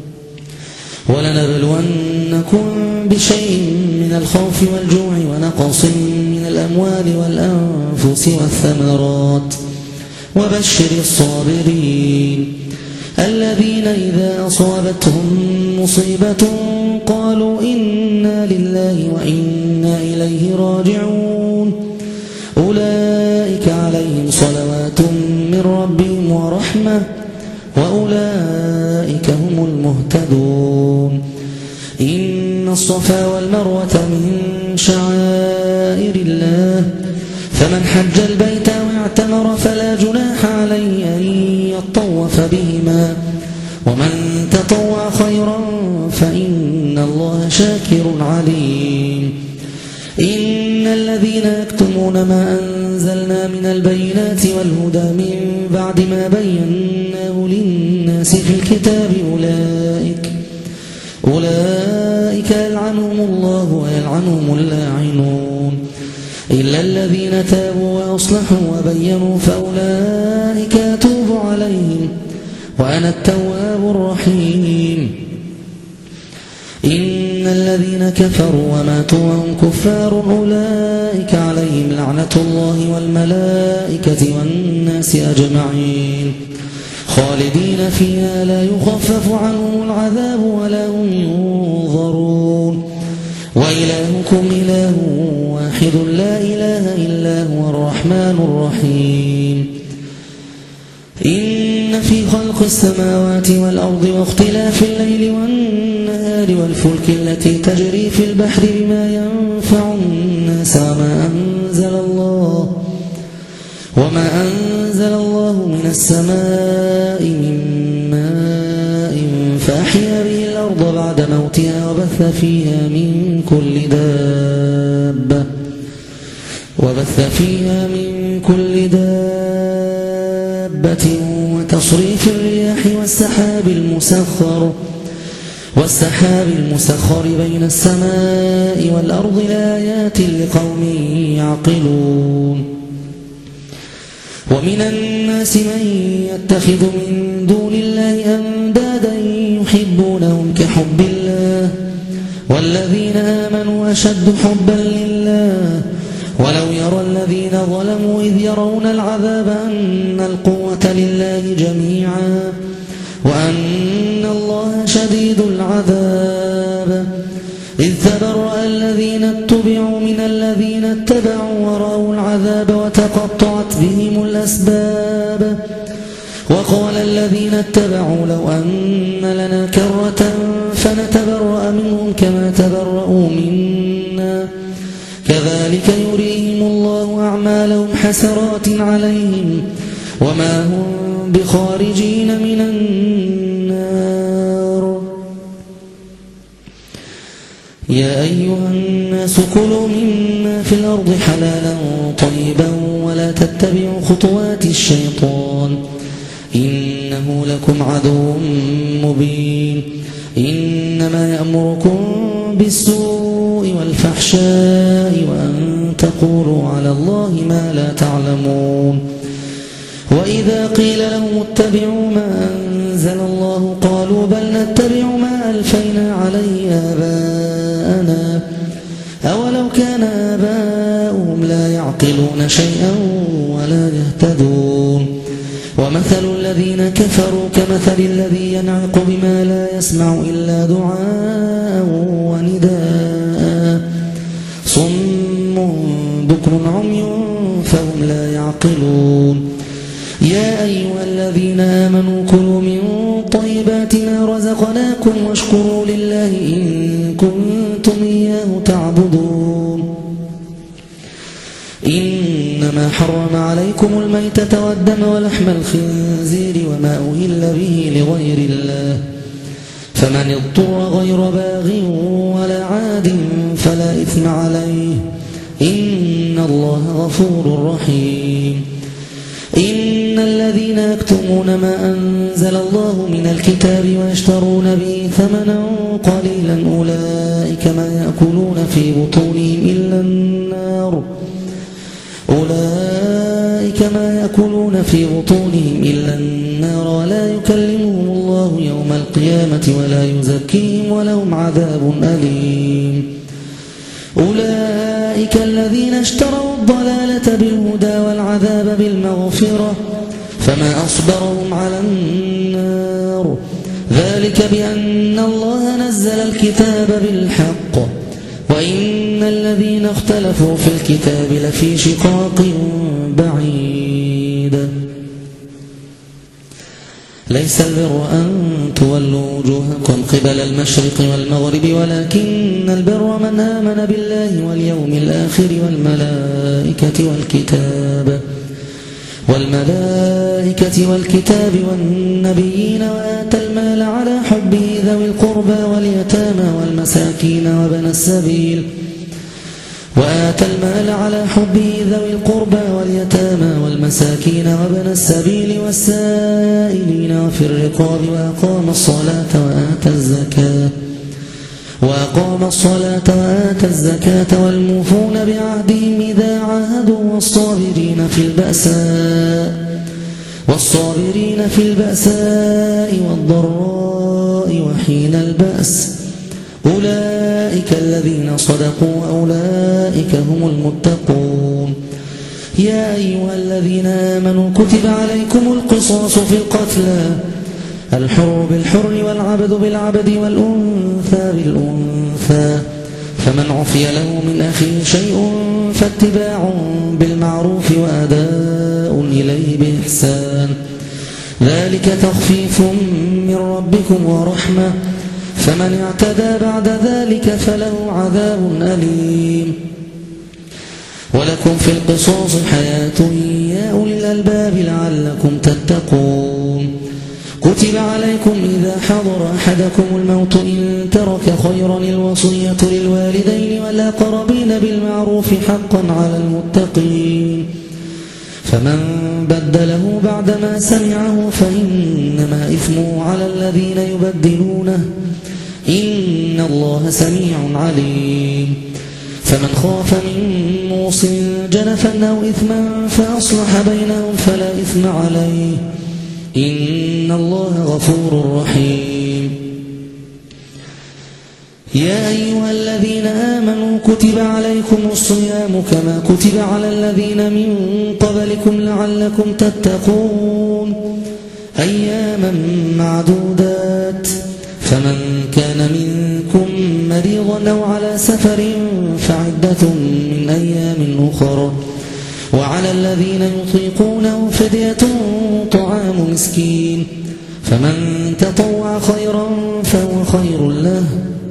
ولنبلونكم بشيء من الخوف والجوع ونقص من الأموال والأنفس والثمرات وبشر الصابرين الذين إذا أصابتهم مصيبة قالوا إنا لله وإنا إليه راجعون. أولئك عليهم من ربهم ورحمة وأولئك هم المهتدون. إن الصفا والمروة من شعائر الله فمن حج البيت واعتمر فلا جناح عليه أن يطوف بهما ومن تطوع خيرا فإن الله شاكر عليم. إن الذين يكتمون ما أنزلنا من البينات والهدى من بعد ما بيناه للناس في الكتاب أولئك أولئك يلعنهم الله ويلعنهم اللاعنون إلا الذين تابوا وأصلحوا وبينوا فأولئك أتوب عليهم وأنا التواب الرحيم. إن الذين كفروا وماتوا وهم كفار أولئك عليهم لعنة الله والملائكة والناس أجمعين خالدين فيها لا يخفف عنهم العذاب ولا هم ينظرون. وإلهكم إله واحد لا إله إلا هو الرحمن الرحيم. إن في خلق السماوات والأرض واختلاف الليل والنهار والفلك التي تجري في البحر بما ينفع الناس وما أنزل الله وما أنزل الله من السماء من ماء فأحيا به الأرض بعد موتها وبث فيها من كل دابة وبث فيها من كل دابة وتصريف الرياح والسحاب المسخر والسحاب المسخر بين السماء والأرض لآيات لقوم يعقلون. ومن الناس من يتخذ من دون الله أندادا يحبونهم كحب الله والذين آمنوا أشد حبا لله ولو يرى الذين ظلموا إذ يرون العذاب أن القوة لله جميعا وأن الله شديد العذاب إذ تبرأ الذين اتبعوا من الذين اتبعوا ورأوا العذاب وتقطعت بهم الأسباب وقال الذين اتبعوا لو أن لنا كرة فنتبرأ منهم كما تبرأوا منا كذلك يريهم الله أعمالهم حسرات عليهم وما هم بخارجين من النار. يا أيها الناس كلوا مما في الأرض حلالا طيبا ولا تتبعوا خطوات الشيطان إنه لكم عدو مبين. إنما يأمركم بالسوء والفحشاء وأن تقولوا على الله ما لا تعلمون. وإذا قيل لهم اتبعوا ما أنزل الله قالوا بل نتبع ما ألفينا عليه آباءنا أولو كان آباؤهم لا يعقلون شيئا ولا يهتدون. ومثل الذين كفروا كمثل الذي ينعق بما لا يسمع إلا دعاء ونداء صم بكم عمي فهم لا يعقلون. يا أيها الذين آمنوا كلوا من طيبات ما رزقناكم واشكروا لله إن كنتم إياه تعبدون. إنما حرم عليكم الميتة والدم ولحم الخنزير وما أهل به لغير الله فمن اضطر غير باغ ولا عاد فلا إثم عليه إن الله غفور رحيم. إن الذين يكتمون ما أنزل الله من الكتاب ويشترون به ثمنا قليلا أولئك ما يأكلون في بطونهم إلا النار أولئك ما يأكلون في بطونهم إلا النار ولا يكلمهم الله يوم القيامة ولا يزكيهم ولهم عذاب أليم. أولئك الذين اشتروا الضلالة بالهدى والعذاب بالمغفرة فما أصبرهم على النار ذلك بأن الله نزل الكتاب بالحق وإن الذين اختلفوا في الكتاب لفي شقاق بعيد. ليس البر أن تولوا وجوهكم قبل المشرق والمغرب ولكن البر من آمن بالله واليوم الآخر والملائكة والكتاب والملائكة والكتاب والنبيين وآتى المال على حبه ذوي القربى واليتامى والمساكين وابن السبيل وآتى المال على حبه ذوي القربى واليتامى والمساكين وابن السبيل والسائلين وفي الرقاب وأقام الصلاة وآتى الزكاة وأقام الصلاة وآتى الزكاة والموفون بعهدهم إذا عاهدوا والصابرين في البأساء والصابرين في البأساء والضراء وحين البأس أولئك الذين صدقوا وأولئك هم المتقون. يا أيها الذين آمنوا كتب عليكم القصاص في القتلى الحر بالحر والعبد بالعبد والأنثى بالأنثى فمن عفي له من أخيه شيء فاتباع بالمعروف وأداء إليه بإحسان ذلك تخفيف من ربكم ورحمة فمن اعتدى بعد ذلك فله عذاب أليم. ولكم في القصاص حياة يا أولي الألباب لعلكم تتقون. كتب عليكم إذا حضر أحدكم الموت إن ترك خيرا الوصية للوالدين والأقربين بالمعروف حقا على المتقين فمن بدله بعدما سمعه فإنما إثمه على الذين يبدلونه إن الله سميع عليم. فمن خاف من موص جنفا أو إثما فأصلح بينهم فلا إثم عليه إن الله غفور رحيم. يا أيها الذين آمنوا كتب عليكم الصيام كما كتب على الذين من قبلكم لعلكم تتقون أياما معدودات فمن كان منكم مريضا أو على سفر فعدة من أيام أخر وعلى الذين يطيقونه فدية طعام مسكين فمن تطوع خيرا فهو خير له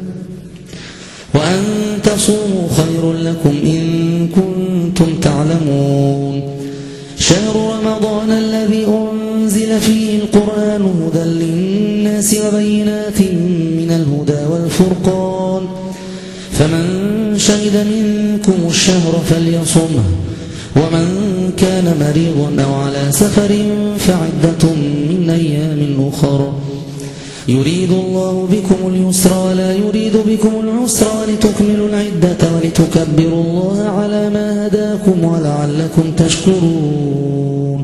وأن تصوموا خير لكم إن كنتم تعلمون. شهر رمضان الذي أنزل فيه القرآن هدى للناس وبينات من الهدى والفرقان فمن شهد منكم الشهر فليصمه ومن كان مريضا أو على سفر فعدة من أيام أخر يريد الله بكم اليسر ولا يريد بكم العسر ولتكملوا العدة ولتكبروا الله على ما هداكم ولعلكم تشكرون.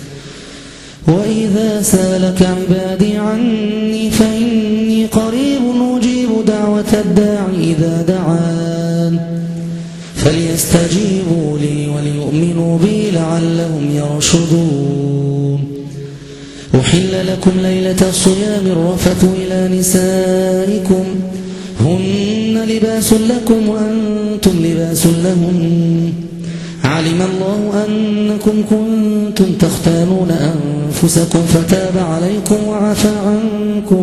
وإذا سالك عبادي عني فإني قريب أجيب دعوة الداع إذا دعان فليستجيبوا لي وليؤمنوا بي لعلهم يرشدون. أحل لكم ليلة الصيام الرفث إلى نسائكم هن لباس لكم وأنتم لباس لهن علم الله أنكم كنتم تختانون أنفسكم فتاب عليكم وعفى عنكم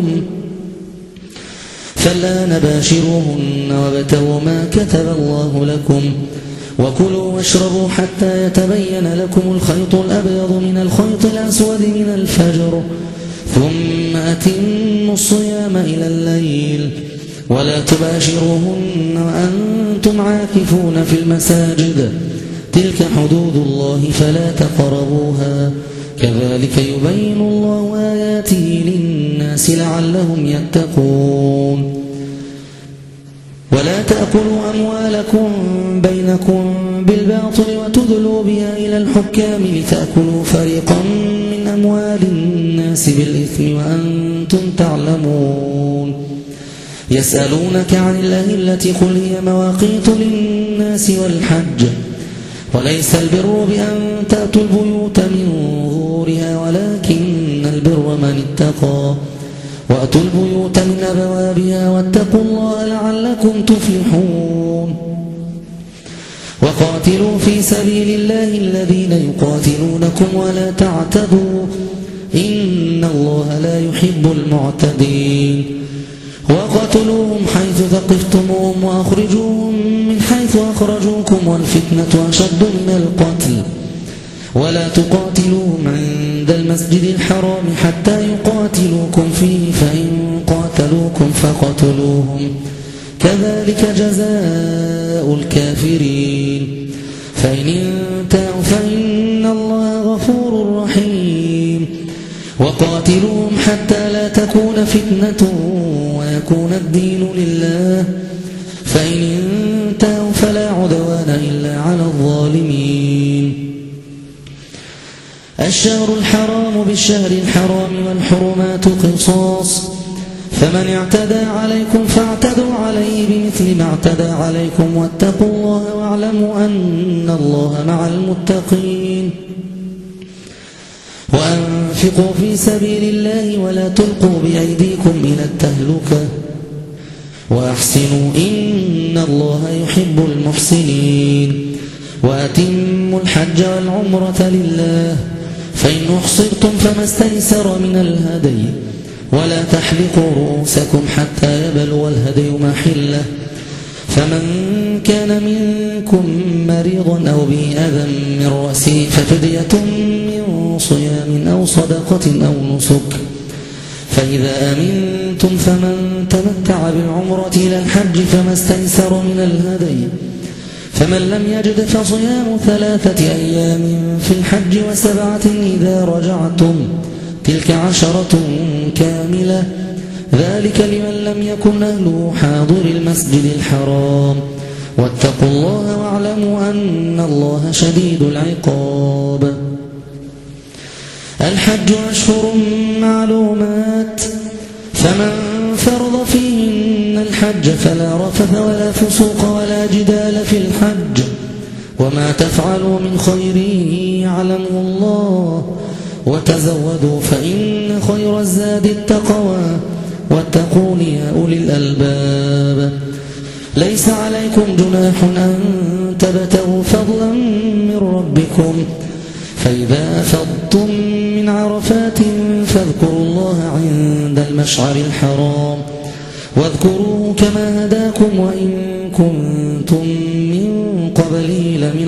فالآن باشروهن وابتغوا ما كتب الله لكم وكلوا واشربوا حتى يتبين لكم الخيط الأبيض من الخيط الأسود من الفجر ثم أتموا الصيام إلى الليل ولا تباشروهن وأنتم عاكفون في المساجد تلك حدود الله فلا تقربوها كذلك يبين الله آياته للناس لعلهم يتقون. ولا تأكلوا أموالكم بينكم بالباطل وتدلوا بها إلى الحكام لتأكلوا فريقا من أموال الناس بالإثم وأنتم تعلمون. يسألونك عن الأهلة قل هي مواقيت للناس والحج وليس البر بأن تأتوا البيوت من ظهورها ولكن البر من اتقى وأتوا البيوت من أبوابها واتقوا الله لعلكم تفلحون. وقاتلوا في سبيل الله الذين يقاتلونكم ولا تعتدوا إن الله لا يحب المعتدين وقتلوهم حيث ثقفتموهم وأخرجوهم من حيث أخرجوكم والفتنة أشد من القتل ولا تقاتلوهم عند المسجد الحرام حتى يقاتلوكم فيه فإن قاتلوكم فقتلوهم كذلك جزاء الكافرين فإن انتهوا فإن الله غفور رحيم وقاتلوهم حتى لا تكون فتنة ويكون الدين لله فإن انتهوا فلا عدوان إلا على الظالمين الشهر الحرام بالشهر الحرام والحرمات قصاص فمن اعتدى عليكم فاعتدوا عليه بمثل ما اعتدى عليكم واتقوا الله واعلموا أن الله مع المتقين وأنفقوا في سبيل الله ولا تلقوا بأيديكم إلى التهلكة وأحسنوا إن الله يحب المحسنين وأتموا الحج والعمرة لله فإن أحصرتم فما استيسر من الهدي ولا تحلقوا رؤوسكم حتى يبلغ الهدي محله فمن كان منكم مريضا أو به أذى من رأسه ففدية من صيام أو صدقة أو نسك فإذا أمنتم فمن تمتع بالعمرة إلى الحج فما استيسر من الهدي فمن لم يجد فصيام ثلاثة أيام في الحج وسبعة إذا رجعتم تلك عشرة كاملة ذلك لمن لم يكن أهله حاضر المسجد الحرام واتقوا الله واعلموا أن الله شديد العقاب الحج أشهر معلومات فمن فرض فيهن الحج فلا رفث ولا فسوق ولا جدال في الحج وما تفعلوا من خير يعلمه الله وتزودوا فإن خير الزاد التقوى واتقون يا أولي الألباب ليس عليكم جناح أن تبتغوا فضلا من ربكم فإذا أفضتم من عرفات فاذكروا الله عند المشعر الحرام واذكروه كما هداكم وإن كنتم من قبله لمن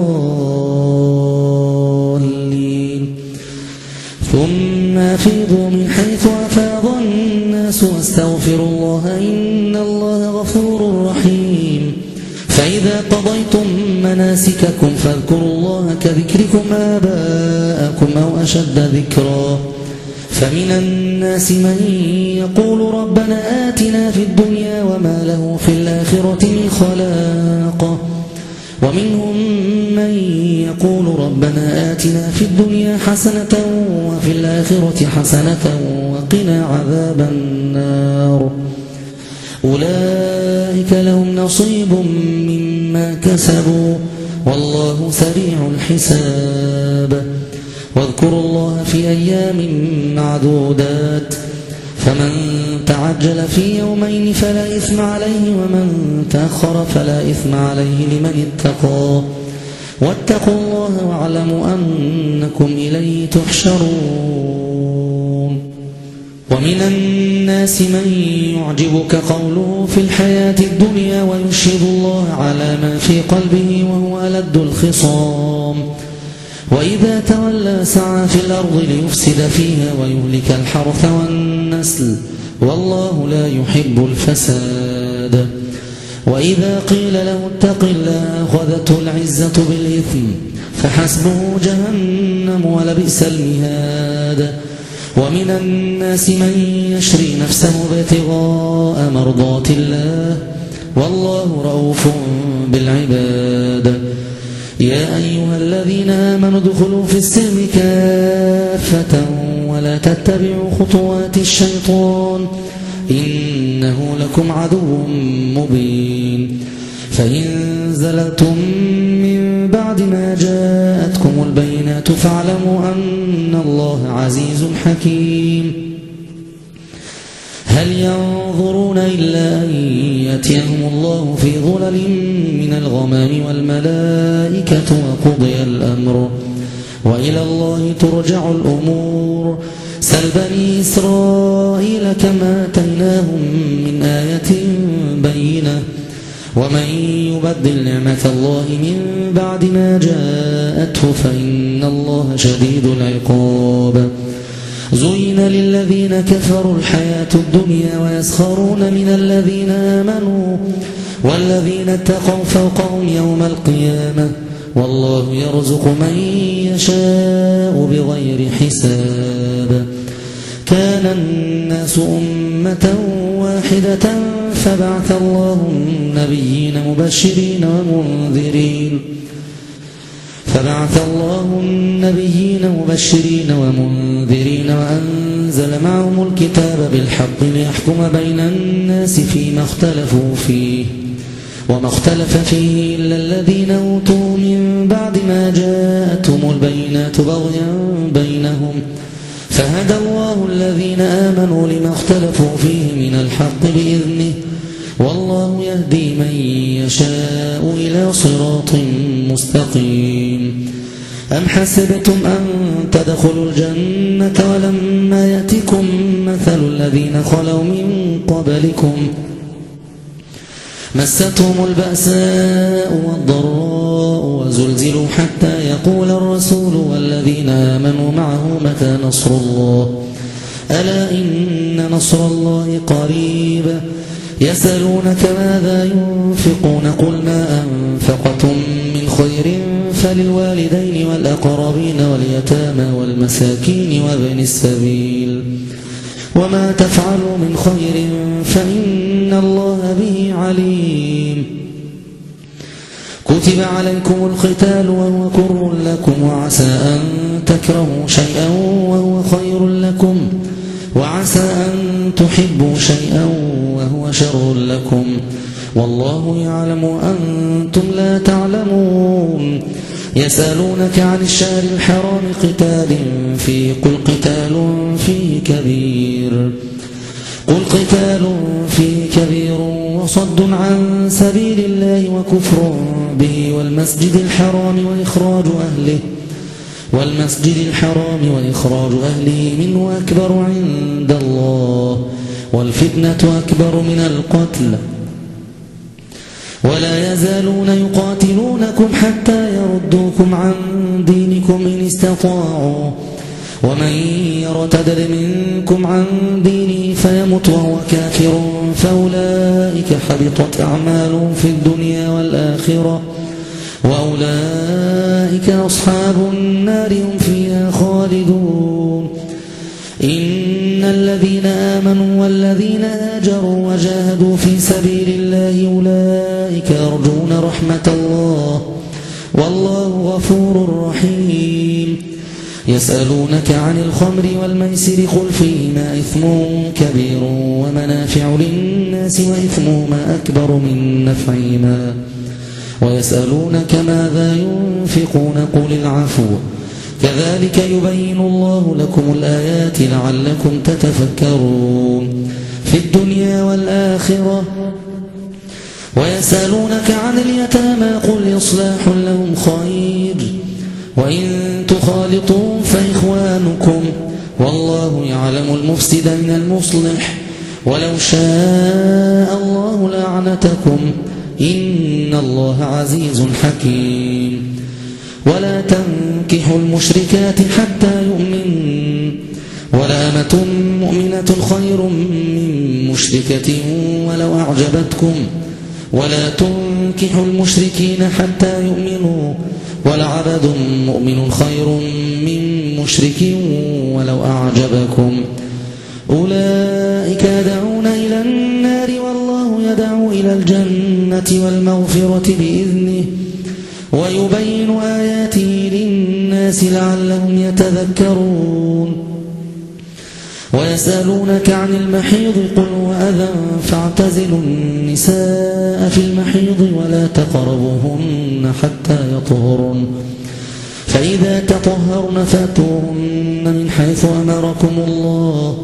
الضالين ثم أفيضوا من حيث أفاض الناس واستغفروا الله إن الله غفور رحيم فإذا قضيتم مناسككم فاذكروا الله كذكركم آباءكم أو أشد ذكرا فمن الناس من يقول ربنا آتنا في الدنيا وما له في الآخرة من خلاق ومنهم من يقول ربنا آتنا في الدنيا حسنة وفي الآخرة حسنة وقنا عذاب النار أولئك لهم نصيب مما كسبوا والله سريع الحساب واذكروا الله في أيام معدودات فمن تعجل في يومين فلا إثم عليه ومن تأخر فلا إثم عليه لمن اتقى واتقوا الله واعلموا أنكم إليه تحشرون ومن الناس من يعجبك قوله في الحياة الدنيا ويشهد الله على ما في قلبه وهو ألد الخصام وإذا تولى سعى في الأرض ليفسد فيها ويهلك الحرث والنسل والله لا يحب الفساد وإذا قيل له اتق الله أخذته العزة بالإثم فحسبه جهنم ولبئس المهاد ومن الناس من يشري نفسه ابتغاء مرضات الله والله رؤوف بالعباد يا أيها الذين آمنوا ادخلوا في السلم كافة ولا تتبعوا خطوات الشيطان إنه لكم عدو مبين فإن زللتم من بعد ما جاءتكم البينات فاعلموا أن الله عزيز حكيم هل ينظرون إلا أن يأتيهم الله في ظلل من الغمام والملائكة وقضي الأمر وإلى الله ترجع الأمور سل بني إسرائيل كما آتيناهم من آية بينة ومن يبدل نعمة الله من بعد ما جاءته فإن الله شديد العقاب زين للذين كفروا الحياة الدنيا ويسخرون من الذين آمنوا والذين اتقوا فوقهم يوم القيامة والله يرزق من يشاء بغير حساب كان الناس أمة واحدة فبعث الله النبيين مبشرين ومنذرين فبعث الله النبيين مبشرين ومنذرين وأنزل معهم الكتاب بالحق ليحكم بين الناس فيما اختلفوا فيه وما اختلف فيه إلا الذين أوتوا من بعد ما جاءتهم البينات بغيا بينهم فهدى الله الذين آمنوا لما اختلفوا فيه من الحق بإذنه والله يهدي من يشاء إلى صراط مستقيم أم حسبتم أن تدخلوا الجنة ولما يأتكم مثل الذين خلوا من قبلكم مستهم البأساء والضراء وزلزلوا حتى يقول الرسول والذين آمنوا معه متى نصر الله ألا إن نصر الله قريب يسألونك ماذا ينفقون قل ما أنفقتم من خير فللوالدين والأقربين واليتامى والمساكين وابن السبيل وما تفعلوا من خير فإن الله به عليم كتب عليكم القتال وهو كره لكم وعسى أن تكرهوا شيئا وهو خير لكم وعسى أن تحبوا شيئا وهو شر لكم والله يعلم وأنتم لا تعلمون يسألونك عن الشهر الحرام قتال فيه قل قتال فيه كبير قل قتال فيه كبير وصد عن سبيل الله وكفر به والمسجد الحرام وإخراج أهله والمسجد الحرام وإخراج أهله منه أكبر عند الله والفتنة أكبر من القتل ولا يزالون يقاتلونكم حتى يردوكم عن دينكم إن استطاعوا ومن يرتد منكم عن دينه فيمت وهو كافر فأولئك حبطت أعمالهم في الدنيا والآخرة وأولئك أصحاب النار هم فيها خالدون إن الذين آمنوا والذين هاجروا وجاهدوا في سبيل الله أولئك يرجون رحمة الله والله غفور رحيم يسألونك عن الخمر والميسر قل فيهما إثم كبير ومنافع للناس وإثمهما أكبر من نفعهما ويسألونك ماذا ينفقون قل العفو كذلك يبين الله لكم الآيات لعلكم تتفكرون في الدنيا والآخرة ويسألونك عن اليتامى قل إصلاح لهم خير وإن تخالطوا فإخوانكم والله يعلم المفسد من المصلح ولو شاء الله لأعنتكم إن الله عزيز حكيم ولا تنكحوا المشركات حتى يؤمن ولأمة مؤمنة خير من مشركة ولو أعجبتكم ولا تنكحوا المشركين حتى يؤمنوا ولعبد مؤمن خير من مشرك ولو أعجبكم أولئك يدعون إلى النار والله يدعو إلى الجنة والمغفرة بإذنه ويبين آياته للناس لعلهم يتذكرون ويسألونك عن المحيض قل هو أذى فاعتزلوا النساء في المحيض ولا تقربوهن حتى يطهرن فإذا تطهرن فأتوهن من حيث أمركم الله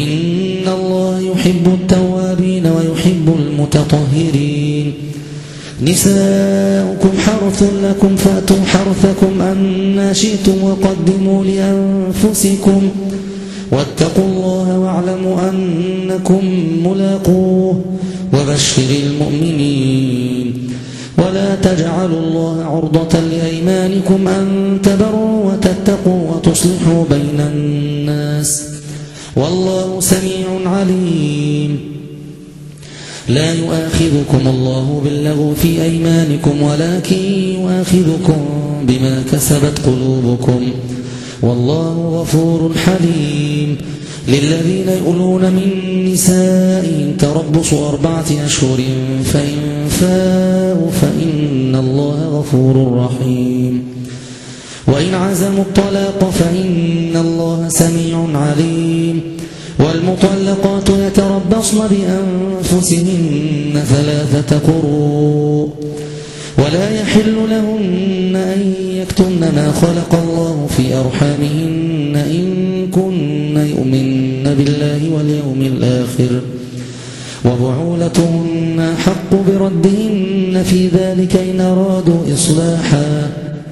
إن الله يحب التوابين ويحب المتطهرين نساؤكم حرث لكم فأتوا حرثكم أن شئتم وقدموا لأنفسكم واتقوا الله واعلموا أنكم ملاقوه وبشر المؤمنين ولا تجعلوا الله عرضة لأيمانكم أن تبروا وتتقوا وتصلحوا بين الناس والله سميع عليم. لا يؤاخذكم الله باللغو في أيمانكم ولكن يؤاخذكم بما كسبت قلوبكم والله غفور حليم. للذين يؤلون من نسائهم تربص أربعة أشهر فإن فاءوا فإن الله غفور رحيم. وإن عزموا الطلاق فإن الله سميع عليم. والمطلقات يتربصن بأنفسهن ثلاثة قروء ولا يحل لهن أن يكتمن ما خلق الله في أرحامهن إن كن يؤمن بالله واليوم الآخر وبعولتهن حق بردهن في ذلك إن أرادوا إصلاحا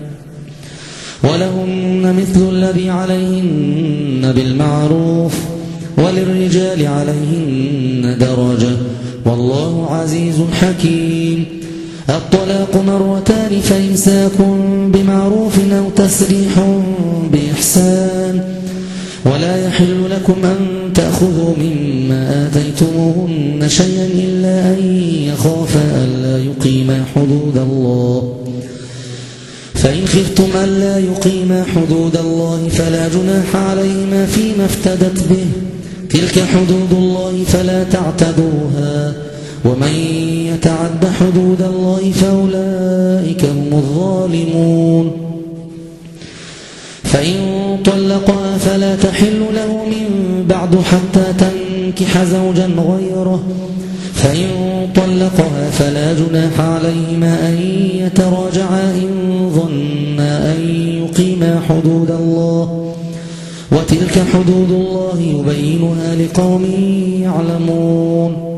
ولهن مثل الذي عليهن بالمعروف وللرجال عليهن درجة والله عزيز حكيم. الطلاق مرتان فإمساك بمعروف أو تسريح بإحسان ولا يحل لكم أن تأخذوا مما آتيتموهن شيئا إلا أن يخافا ألا يقيما حدود الله فإن خفتم ألا يقيما حدود الله فلا جناح عليهما فيما افتدت به تلك حدود الله فلا تعتدوها ومن يتعد حدود الله فأولئك هم الظالمون. فإن طلقها فلا تحل له من بعد حتى تنكح زوجا غيره فإن طلقها فلا جناح عليهما أن يتراجعا إن ظنا أن يقيما حدود الله وتلك حدود الله يبينها لقوم يعلمون.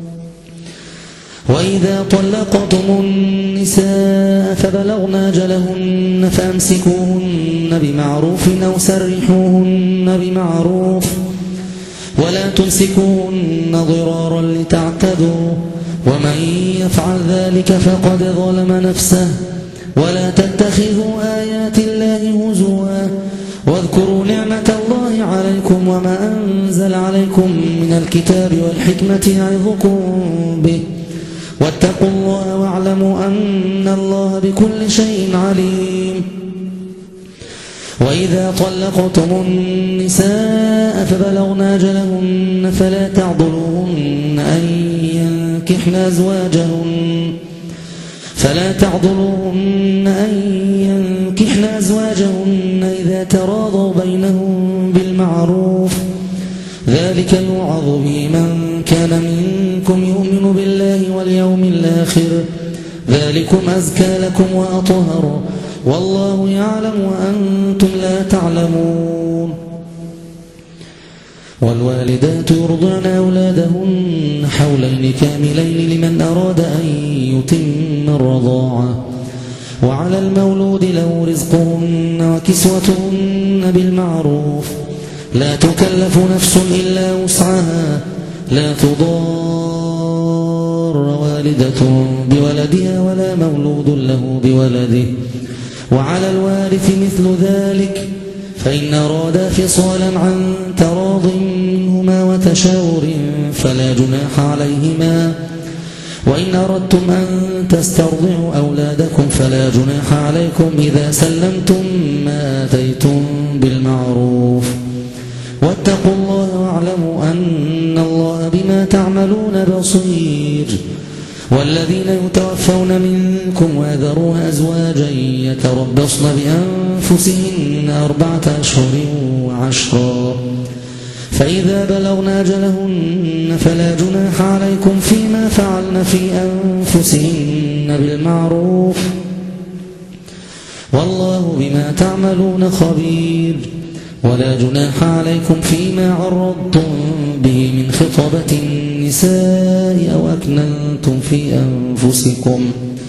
وإذا طلقتم النساء فبلغن أجلهن فأمسكوهن بمعروف أو سرحوهن بمعروف ولا تمسكوهن ضرارا لتعتدوا ومن يفعل ذلك فقد ظلم نفسه ولا تتخذوا آيات الله هزوا واذكروا نعمة الله عليكم وما أنزل عليكم من الكتاب والحكمة يعظكم به واتقوا الله واعلموا أن الله بكل شيء عليم. وإذا طلقتم النساء فبلغن أجلهن فلا تعضلوهن أن ينكحن أزواجهن فلا تعضلوهن أن ينكحن أزواجهن إذا تراضوا بينهم بالمعروف ذلك يوعظ به من كان منكم يؤمن بالله واليوم الآخر ذلكم أزكى لكم وأطهر والله يعلم وأنتم لا تعلمون. والوالدات يرضعن أولادهن حولين كاملين لمن أراد أن يتم الرضاعة وعلى المولود له رزقهن وكسوتهن بالمعروف لا تكلف نفس إلا وسعها لا تضار والدة بولدها ولا مولود له بولده وعلى الوارث مثل ذلك فإن أرادا فصالا عن تراض منهما وتشاور فلا جناح عليهما وإن أردتم أن تسترضعوا أولادكم فلا جناح عليكم إذا سلمتم ما آتيتم بالمعروف واتقوا الله واعلموا أن الله بما تعملون بصير. والذين يتوفون منكم ويذرون أزواجا يتربصن بأنفسهن أربعة أشهر وعشرا فإذا بلغن أجلهن فلا جناح عليكم فيما فعلن في أنفسهن بالمعروف والله بما تعملون خبير. ولا جناح عليكم فيما عرضتم به من خطبة النساء أو أكننتم في أنفسكم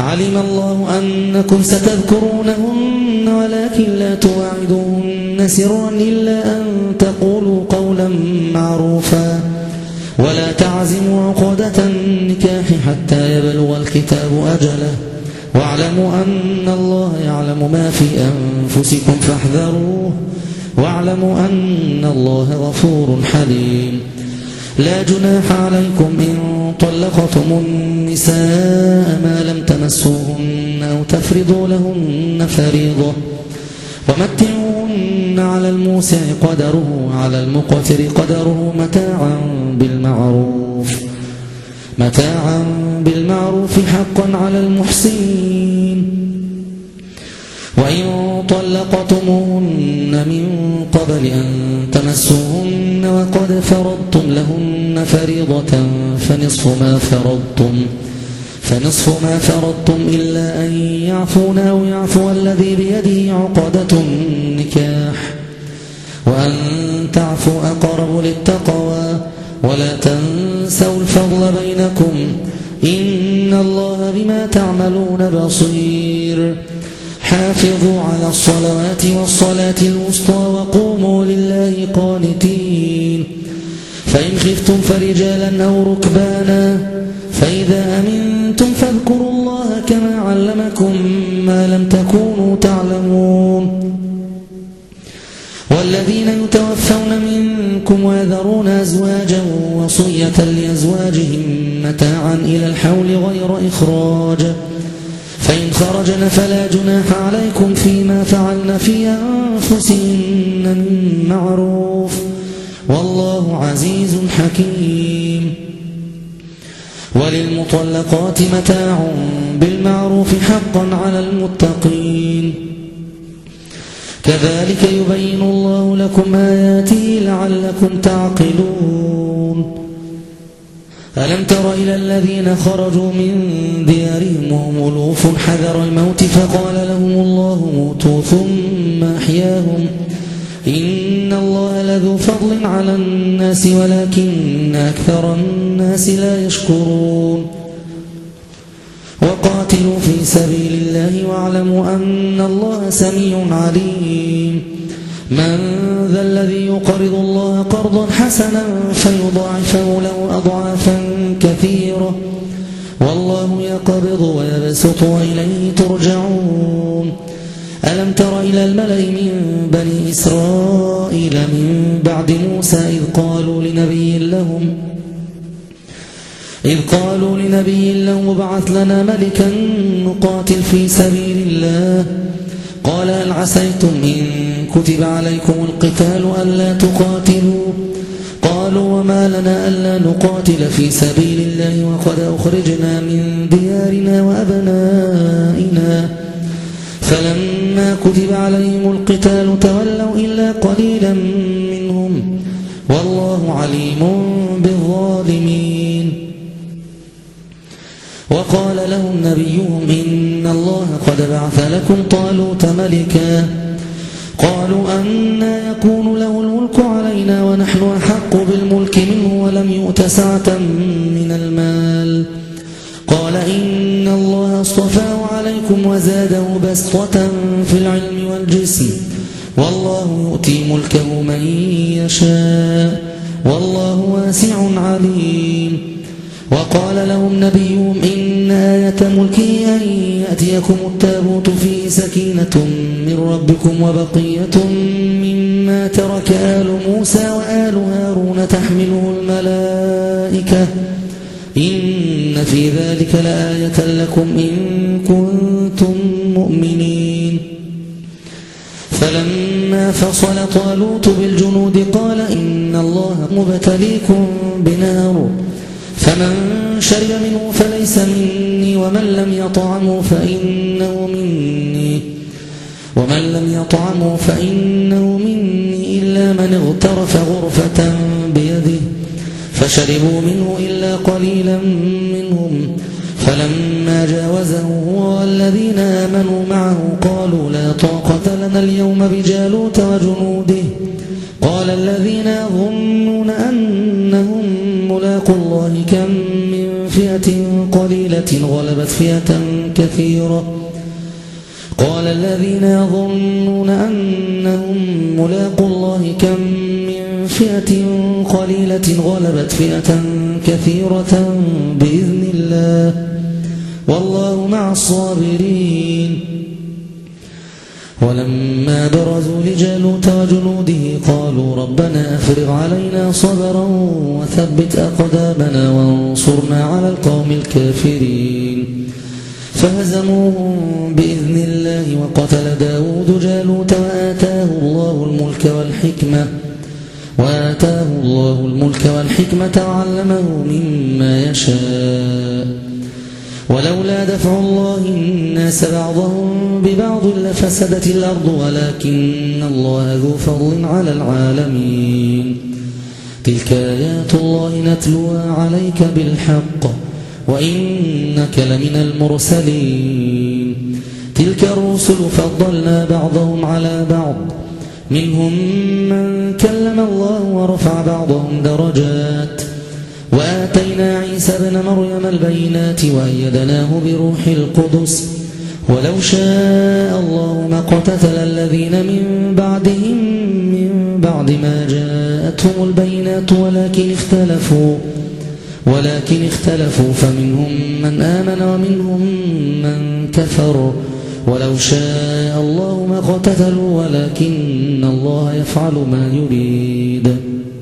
علم الله أنكم ستذكرونهن ولكن لا تواعدوهن سرا إلا أن تقولوا قولا معروفا ولا تعزموا عقدة النكاح حتى يبلغ الكتاب أجله واعلموا أن الله يعلم ما في أنفسكم فاحذروه واعلموا أن الله غفور حليم. لا جناح عليكم إن طلقتم النساء ما لم تمسوهن أو تفرضوا لهن فريضة ومتعوهن على الموسع قدره على المقتر قدره متاعا بالمعروف متاعا بالمعروف حقا على المحسنين. وإن طلقتموهن من قبل أن تمسوهن وقد فرضتم لهن فريضة فنصف ما فرضتم فنصف ما فرضتم إلا أن يعفون أو يعفو الذي بيده عقدة النكاح وأن تعفوا أقرب للتقوى ولا تنسوا الفضل بينكم إن الله بما تعملون بصير. حافظوا على الصلوات والصلاة الوسطى وقوموا لله قانتين. فإن خفتم فرجالا أو ركبانا فإذا أمنتم فاذكروا الله كما علمكم ما لم تكونوا تعلمون. والذين يتوفون منكم ويذرون أزواجا وصية لأزواجهم متاعا إلى الحول غير إخراج فإن خرجن فلا جناح عليكم فيما فعلن في أنفسهن من معروف والله عزيز حكيم. وللمطلقات متاع بالمعروف حقا على المتقين. كذلك يبين الله لكم آياته لعلكم تعقلون. ألم تر إلى الذين خرجوا من ديارهم وهم ألوف حذر الموت فقال لهم الله موتوا ثم أحياهم إن الله لذو فضل على الناس ولكن أكثر الناس لا يشكرون. وقاتلوا في سبيل الله واعلموا أن الله سميع عليم. من ذا الذي يقرض الله قرضا حسنا فيضاعفه له أضعافا كثيرة والله يقبض ويبسط وإليه ترجعون. ألم تر إلى الملأ من بني إسرائيل من بعد موسى إذ قالوا لنبي لهم إذ قالوا لنبي لهم ابعث لنا ملكا نقاتل في سبيل الله قال هل عسيتم إن كتب عليكم القتال ألا تقاتلوا قالوا وما لنا ألا نقاتل في سبيل الله وقد أخرجنا من ديارنا وأبنائنا فلما كتب عليهم القتال تولوا إلا قليلا منهم والله عليم بالظالمين. وقال لهم نبيهم إن الله قد بعث لكم طالوت ملكا قالوا أنى يكون له الملك علينا ونحن أحق بالملك منه ولم يؤت سعة من المال قال إن الله اصطفاه عليكم وزاده بسطة في العلم والجسم والله يؤتي ملكه من يشاء والله واسع عليم. وقال لهم نبيهم إن آية ملكه أن يأتيكم التابوت فيه سكينة من ربكم وبقية مما ترك آل موسى وآل هارون تحمله الملائكة إن في ذلك لآية لكم إن كنتم مؤمنين. فلما فصل طالوت بالجنود قال إن الله مبتليكم بنار فمن شرب منه فليس مني ومن لم يطعمه فإنه مني ومن لم يطعمه فإنه مني إلا من اغترف غرفة بيده فشربوا منه إلا قليلا منهم فلما جاوزه هو والذين آمنوا معه قالوا لا طاقة لنا اليوم بجالوت وجنوده قال الذين يظنون أنهم ملاقو الله كم من فئة قليلة غلبت فئة كثيرة قال الذين يظنون أنهم ملاقو الله كم من فئة قليلة غلبت فئة كثيرة بإذن الله والله مع الصابرين ولما برزوا لجالوت وجنوده قالوا ربنا أفرغ علينا صبرا وثبت أقدامنا وانصرنا على القوم الكافرين فهزموهم بإذن الله وقتل داود جالوت وآتاه الله الملك والحكمة وآتاه الله الملك والحكمة وعلمه مما يشاء ولولا دفع الله الناس بعضهم ببعض لفسدت الأرض ولكن الله ذو فضل على العالمين تلك آيات الله نتلوها عليك بالحق وإنك لمن المرسلين تلك الرسل فضلنا بعضهم على بعض منهم من كلم الله ورفع بعضهم درجات وآتينا عيسى ابن مريم البينات وأيدناه بروح القدس ولو شاء الله ما اقتتل الذين من بعدهم من بعد ما جاءتهم البينات ولكن اختلفوا ولكن اختلفوا فمنهم من آمن ومنهم من كفر ولو شاء الله ما اقتتلوا ولكن الله يفعل ما يريد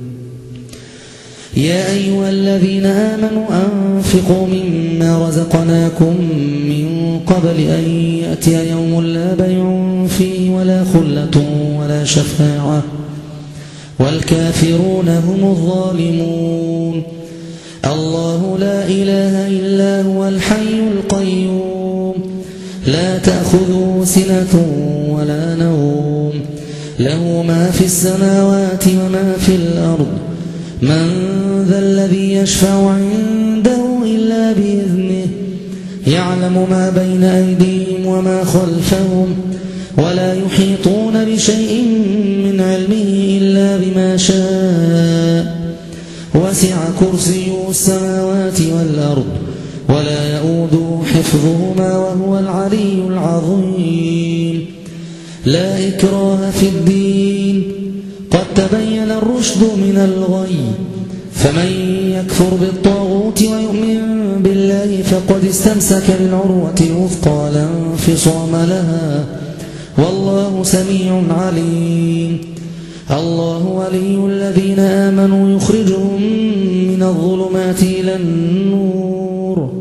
يا أيها الذين آمنوا أنفقوا مما رزقناكم من قبل أن يأتي يوم لا بيع فيه ولا خلة ولا شفاعة والكافرون هم الظالمون الله لا إله إلا هو الحي القيوم لا تأخذه سنة ولا نوم له ما في السماوات وما في الأرض من ذا الذي يشفع عنده إلا بإذنه يعلم ما بين أيديهم وما خلفهم ولا يحيطون بشيء من علمه إلا بما شاء وسع كرسيه السماوات والأرض ولا يؤوده حفظهما وهو العلي العظيم لا إكراه في الدين قد تبين الرشد من الغي فمن يكفر بالطاغوت ويؤمن بالله فقد استمسك بالعروة الوثقى لا انفصام لها والله سميع عليم الله ولي الذين آمنوا يخرجهم من الظلمات إلى النور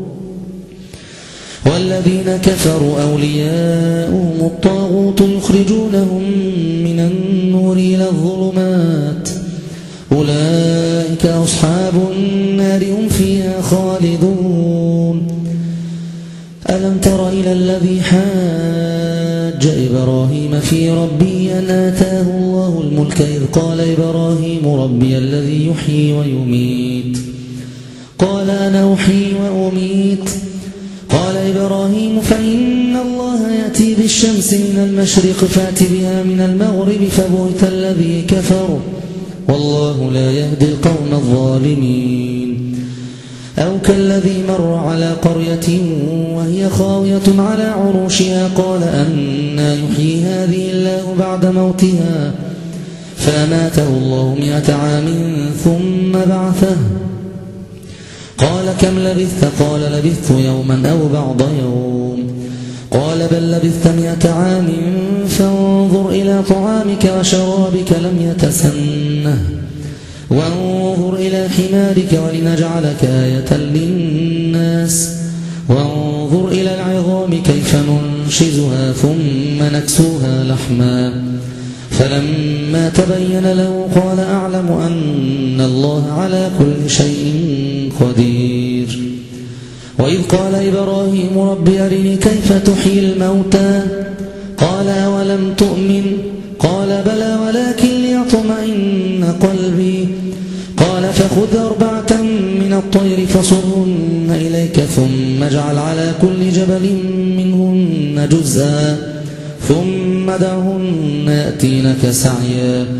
والذين كفروا أولياؤهم الطاغوت يخرجونهم من النور إلى الظلمات أولئك أصحاب النار هم فيها خالدون ألم تر إلى الذي حاج إبراهيم في ربه أن آتاه الله الملك إذ قال إبراهيم ربي الذي يحيي ويميت قال أنا أحيي وأميت قال إبراهيم فإن الله يأتي بالشمس من المشرق فأت بها من المغرب فبهت الذي كفر والله لا يهدي القوم الظالمين أو كالذي مر على قرية وهي خاوية على عروشها قال أنى يحيي هذه الله بعد موتها فأماته الله مئة عام ثم بعثه قال كم لبثت قال لبثت يوما أو بعض يوم قال بل لبثت مئة عام فانظر إلى طعامك وشرابك لم يتسنه وانظر إلى حمارك ولنجعلك آية للناس وانظر إلى العظام كيف ننشزها ثم نكسوها لحما فلما تبين له قال أعلم أن الله على كل شيء قدير وإذ قال إبراهيم رب أرني كيف تحيي الموتى قال أولم تؤمن قال بلى ولكن ليطمئن قلبي قال فخذ أربعة من الطير فصرهن إليك ثم اجعل على كل جبل منهن جزءا ثم دعهن يأتينك سعيا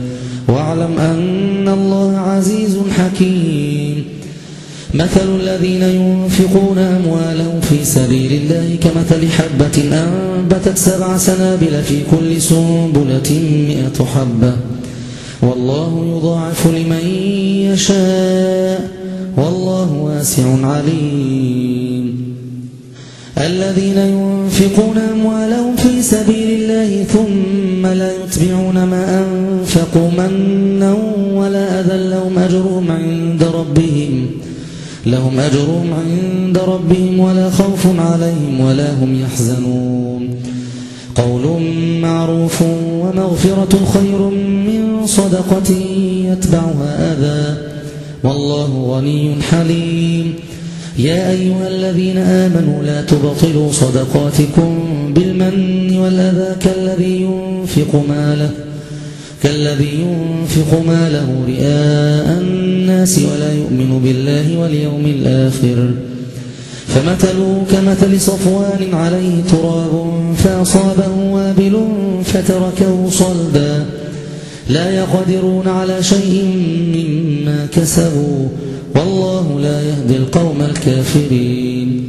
واعلم أن الله عزيز حكيم. مثل الذين ينفقون أموالهم في سبيل الله كمثل حبة أنبتت سبع سنابل في كل سنبلة مئة حبة والله يضاعف لمن يشاء والله واسع عليم. الذين ينفقون أموالهم في سبيل الله ثم لا يتبعون ما أنفقوا منا ولا أذى لهم أجرهم عند ربهم لهم أجرهم عند ربهم ولا خوف عليهم ولا هم يحزنون. قول معروف ومغفرة خير من صدقة يتبعها أذى والله غني حليم. يا أيها الذين آمنوا لا تبطلوا صدقاتكم بالمن والأذى كالذي ينفق ماله كالذي ينفق ماله رئاء الناس ولا يؤمن بالله واليوم الآخر فمثله كمثل صفوان عليه تراب فأصابه وابل فتركه صلدا لا يقدرون على شيء مما كسبوا والله لا يهدي القوم الكافرين.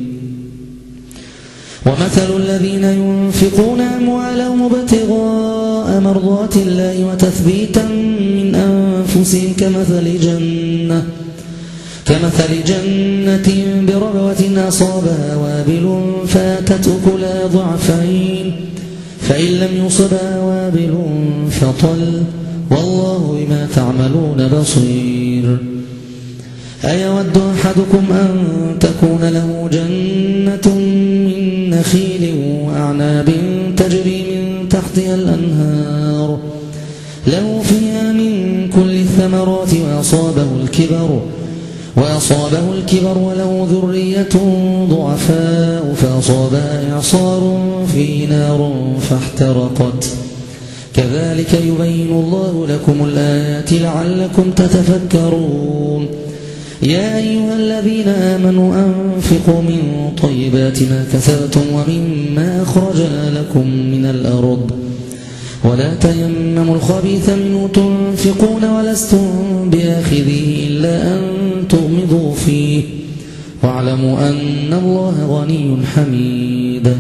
ومثل الذين ينفقون أموالهم ابتغاء مرضات الله وتثبيتا من أنفسهم كمثل جنة كمثل جنة بربوة أصابها وابل فاتت أكلها ضعفين فإن لم يصبها وابل فطل والله بما تعملون بصير. أيود أحدكم أن تكون له جنة من نخيل وأعناب تجري من تحتها الأنهار له فيها من كل الثمرات وأصابه الكبر وأصابه الكبر وله ذرية ضعفاء فأصابها إعصار فيه نار فاحترقت كذلك يبين الله لكم الآيات لعلكم تتفكرون. يا أيها الذين آمنوا أنفقوا من طيبات ما كسبتم ومما أخرجنا لكم من الأرض ولا تيمموا الخبيث منه تنفقون ولستم بآخذيه إلا أن تغمضوا فيه واعلموا أن الله غني حميد.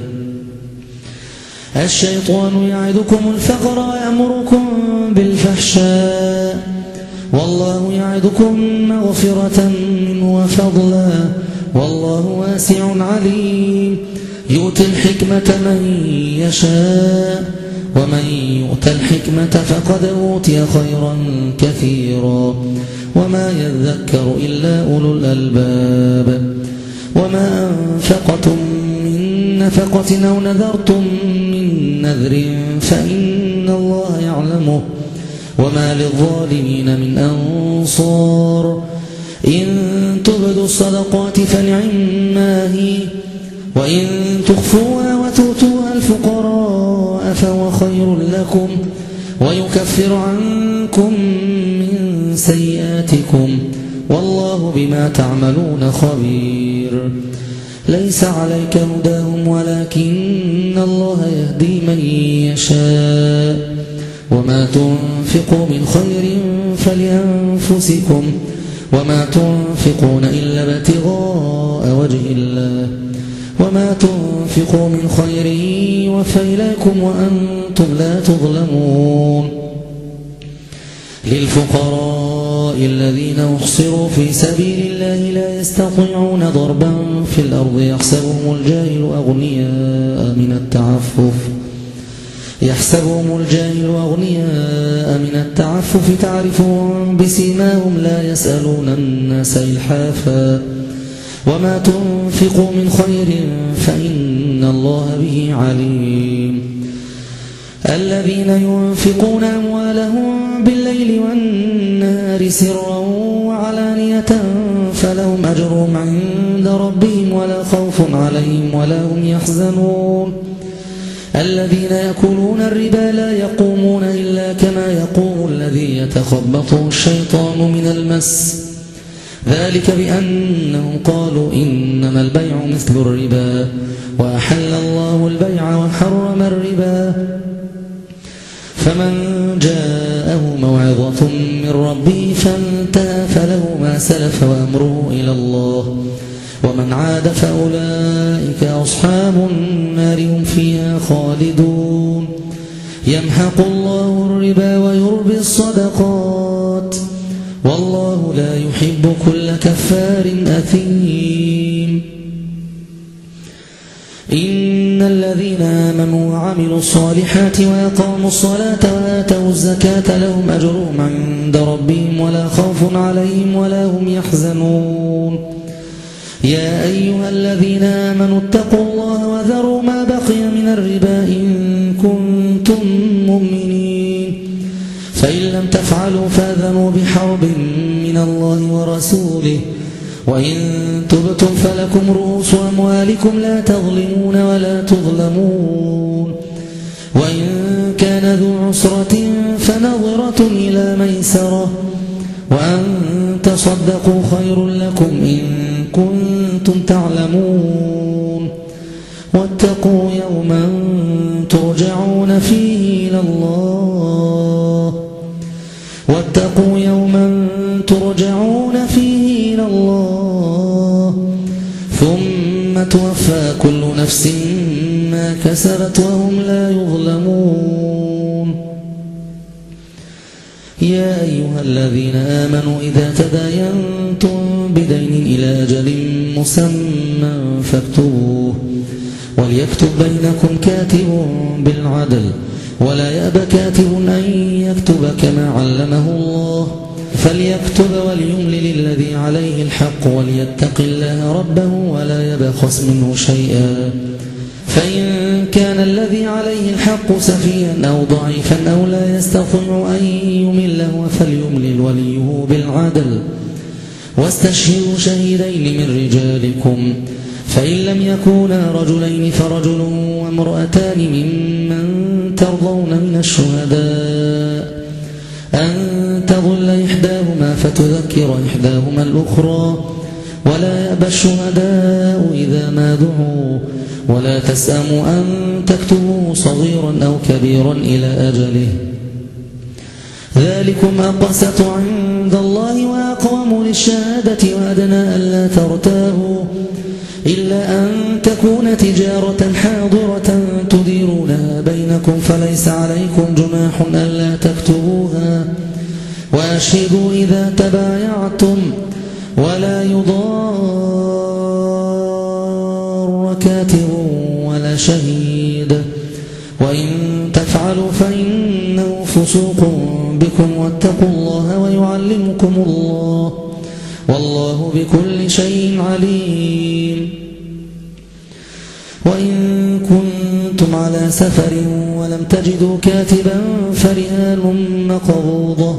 الشيطان يعدكم الفقر ويأمركم بالفحشاء والله يعدكم مغفرة منه وفضلا والله واسع عليم. يؤتي الحكمة من يشاء ومن يؤت الحكمة فقد أوتي خيرا كثيرا وما يذكر إلا أولو الألباب. وما أنفقتم من نفقة أو نذرتم من نذر فإن الله يعلمه وما للظالمين من أنصار. إن تبدوا الصدقات فنعما هي وإن تخفوها وتؤتوها الفقراء فهو خير لكم ويكفر عنكم من سيئاتكم والله بما تعملون خبير. ليس عليك هداهم ولكن الله يهدي من يشاء وما تنفقوا من خير فلأنفسكم وما تنفقون إلا ابتغاء وجه الله وما تنفقوا من خير وفإليكم وأنتم لا تظلمون. للفقراء الذين أحصروا في سبيل الله لا يستطيعون ضربا في الأرض يحسبهم الجاهل أغنياء من التعفف يحسبهم الجاهل أغنياء من التعفف تعرفهم بسيماهم لا يسألون الناس إلحافا وما تنفقوا من خير فإن الله به عليم. الذين ينفقون أموالهم بالليل والنهار سرا وعلانية فلهم أجرهم عند ربهم ولا خوف عليهم ولا هم يحزنون. الذين يأكلون الربا لا يقومون إلا كما يقوم الذي يتخبطه الشيطان من المس ذلك بأنهم قالوا إنما البيع مثل الربا وأحل الله البيع وحرم الربا. فمن جاءه موعظة موعظة من ربه فانتهى فله ما سلف وأمره إلى الله ومن عاد فأولئك أصحاب النار هم فيها خالدون يمحق الله الربا ويربي الصدقات والله لا يحب كل كفار أثيم إن الذين آمنوا وعملوا الصالحات وأقاموا الصلاة وآتوا الزكاة لهم أجرهم عند ربهم ولا خوف عليهم ولا هم يحزنون يا أيها الذين آمنوا اتقوا الله وذروا ما بقي من الربا إن كنتم مؤمنين فإن لم تفعلوا فاذنوا بحرب من الله ورسوله وإن تبتم فلكم رؤوس أموالكم لا تظلمون ولا تظلمون وإن كان ذو عسرة فنظرة إلى ميسرة وأن تصدقوا خير لكم إن كنتم تعلمون واتقوا يوما ترجعون فيه إلى الله واتقوا يوما ترجعون فيه إلى الله ثم توفى كل نفس ما كسبت وهم لا يظلمون يا أيها الذين آمنوا إذا تداينتم بدين إلى أجل مسمى فاكتبوه وليكتب بينكم كاتب بالعدل ولا يأب كاتب أن يكتب كما علمه الله فليكتب وليملل الذي عليه الحق وليتق الله ربه ولا يبخس منه شيئا فإن كان الذي عليه الحق سفيها أو ضعيفا أو لا يستطيع أن يمله فليملل وليه بالعدل واستشهدوا شهيدين من رجالكم فإن لم يكونا رجلين فرجل وامرأتان ممن ترضون من الشهداء أن تضل إحداهما فتذكر إحداهما الأخرى ولا يأبى الشهداء إذا ما دعوا ولا تسأموا أن تكتبوه صغيرا أو كبيرا إلى أجله ذلكم أقسط عند الله وأقوم للشهادة وأدنى ألا ترتابوا إلا أن تكون تجارة حاضرة تديرونها بينكم فليس عليكم جناح ألا تكتبوها وأشهدوا إذا تبايعتم ولا يضار كاتب ولا شهيد وإن تفعلوا فإنه فسوق بكم واتقوا الله ويعلمكم الله والله بكل شيء عليم وإن كنتم على سفر ولم تجدوا كاتبا فرهان مقبوضة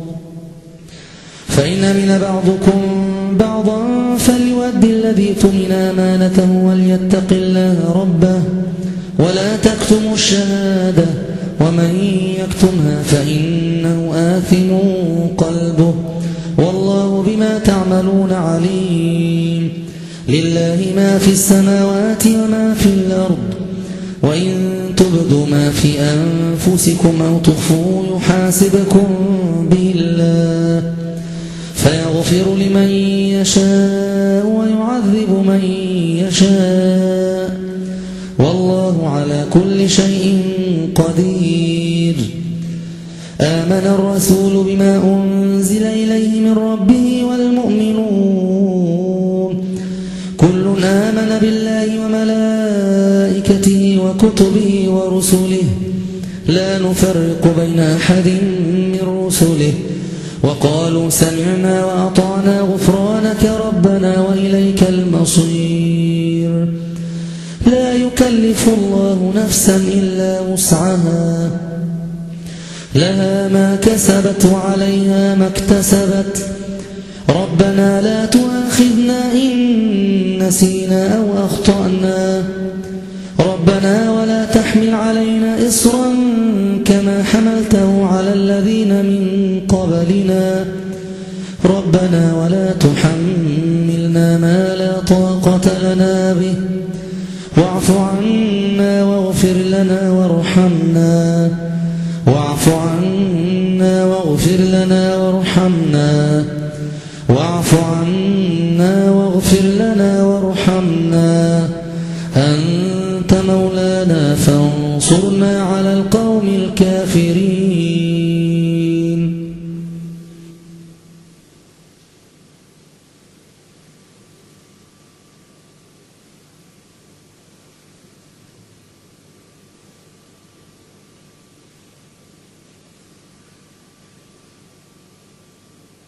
فإن من بعضكم بعضا فليؤدي الذي اؤتمن أمانته وليتق الله ربه ولا تكتموا الشهادة ومن يكتمها فإنه آثم قلبه والله بما تعملون عليم لله ما في السماوات وما في الأرض وإن تبدوا ما في أنفسكم أو تخفوه يحاسبكم به الله فيغفر لمن يشاء ويعذب من يشاء والله على كل شيء قدير آمن الرسول بما أنزل إليه من ربه والمؤمنون كل آمن بالله وملائكته وكتبه ورسله لا نفرق بين أحد من رسله وقالوا سمعنا وأطعنا غفرانك ربنا وإليك المصير لا يكلف الله نفسا إلا وسعها لها ما كسبت وعليها ما اكتسبت ربنا لا تؤاخذنا إن نسينا أو أخطأنا ربنا ولا تحمل علينا إصرا كما حملته على الذين من قبلنا ربنا ولا تحملنا ما لا طاقة لنا به واعف عنا واغفر لنا وارحمنا واعف عنا منا واغفر لنا وارحمنا واعف عنا واغفر لنا وارحمنا أنت مولانا فانصرنا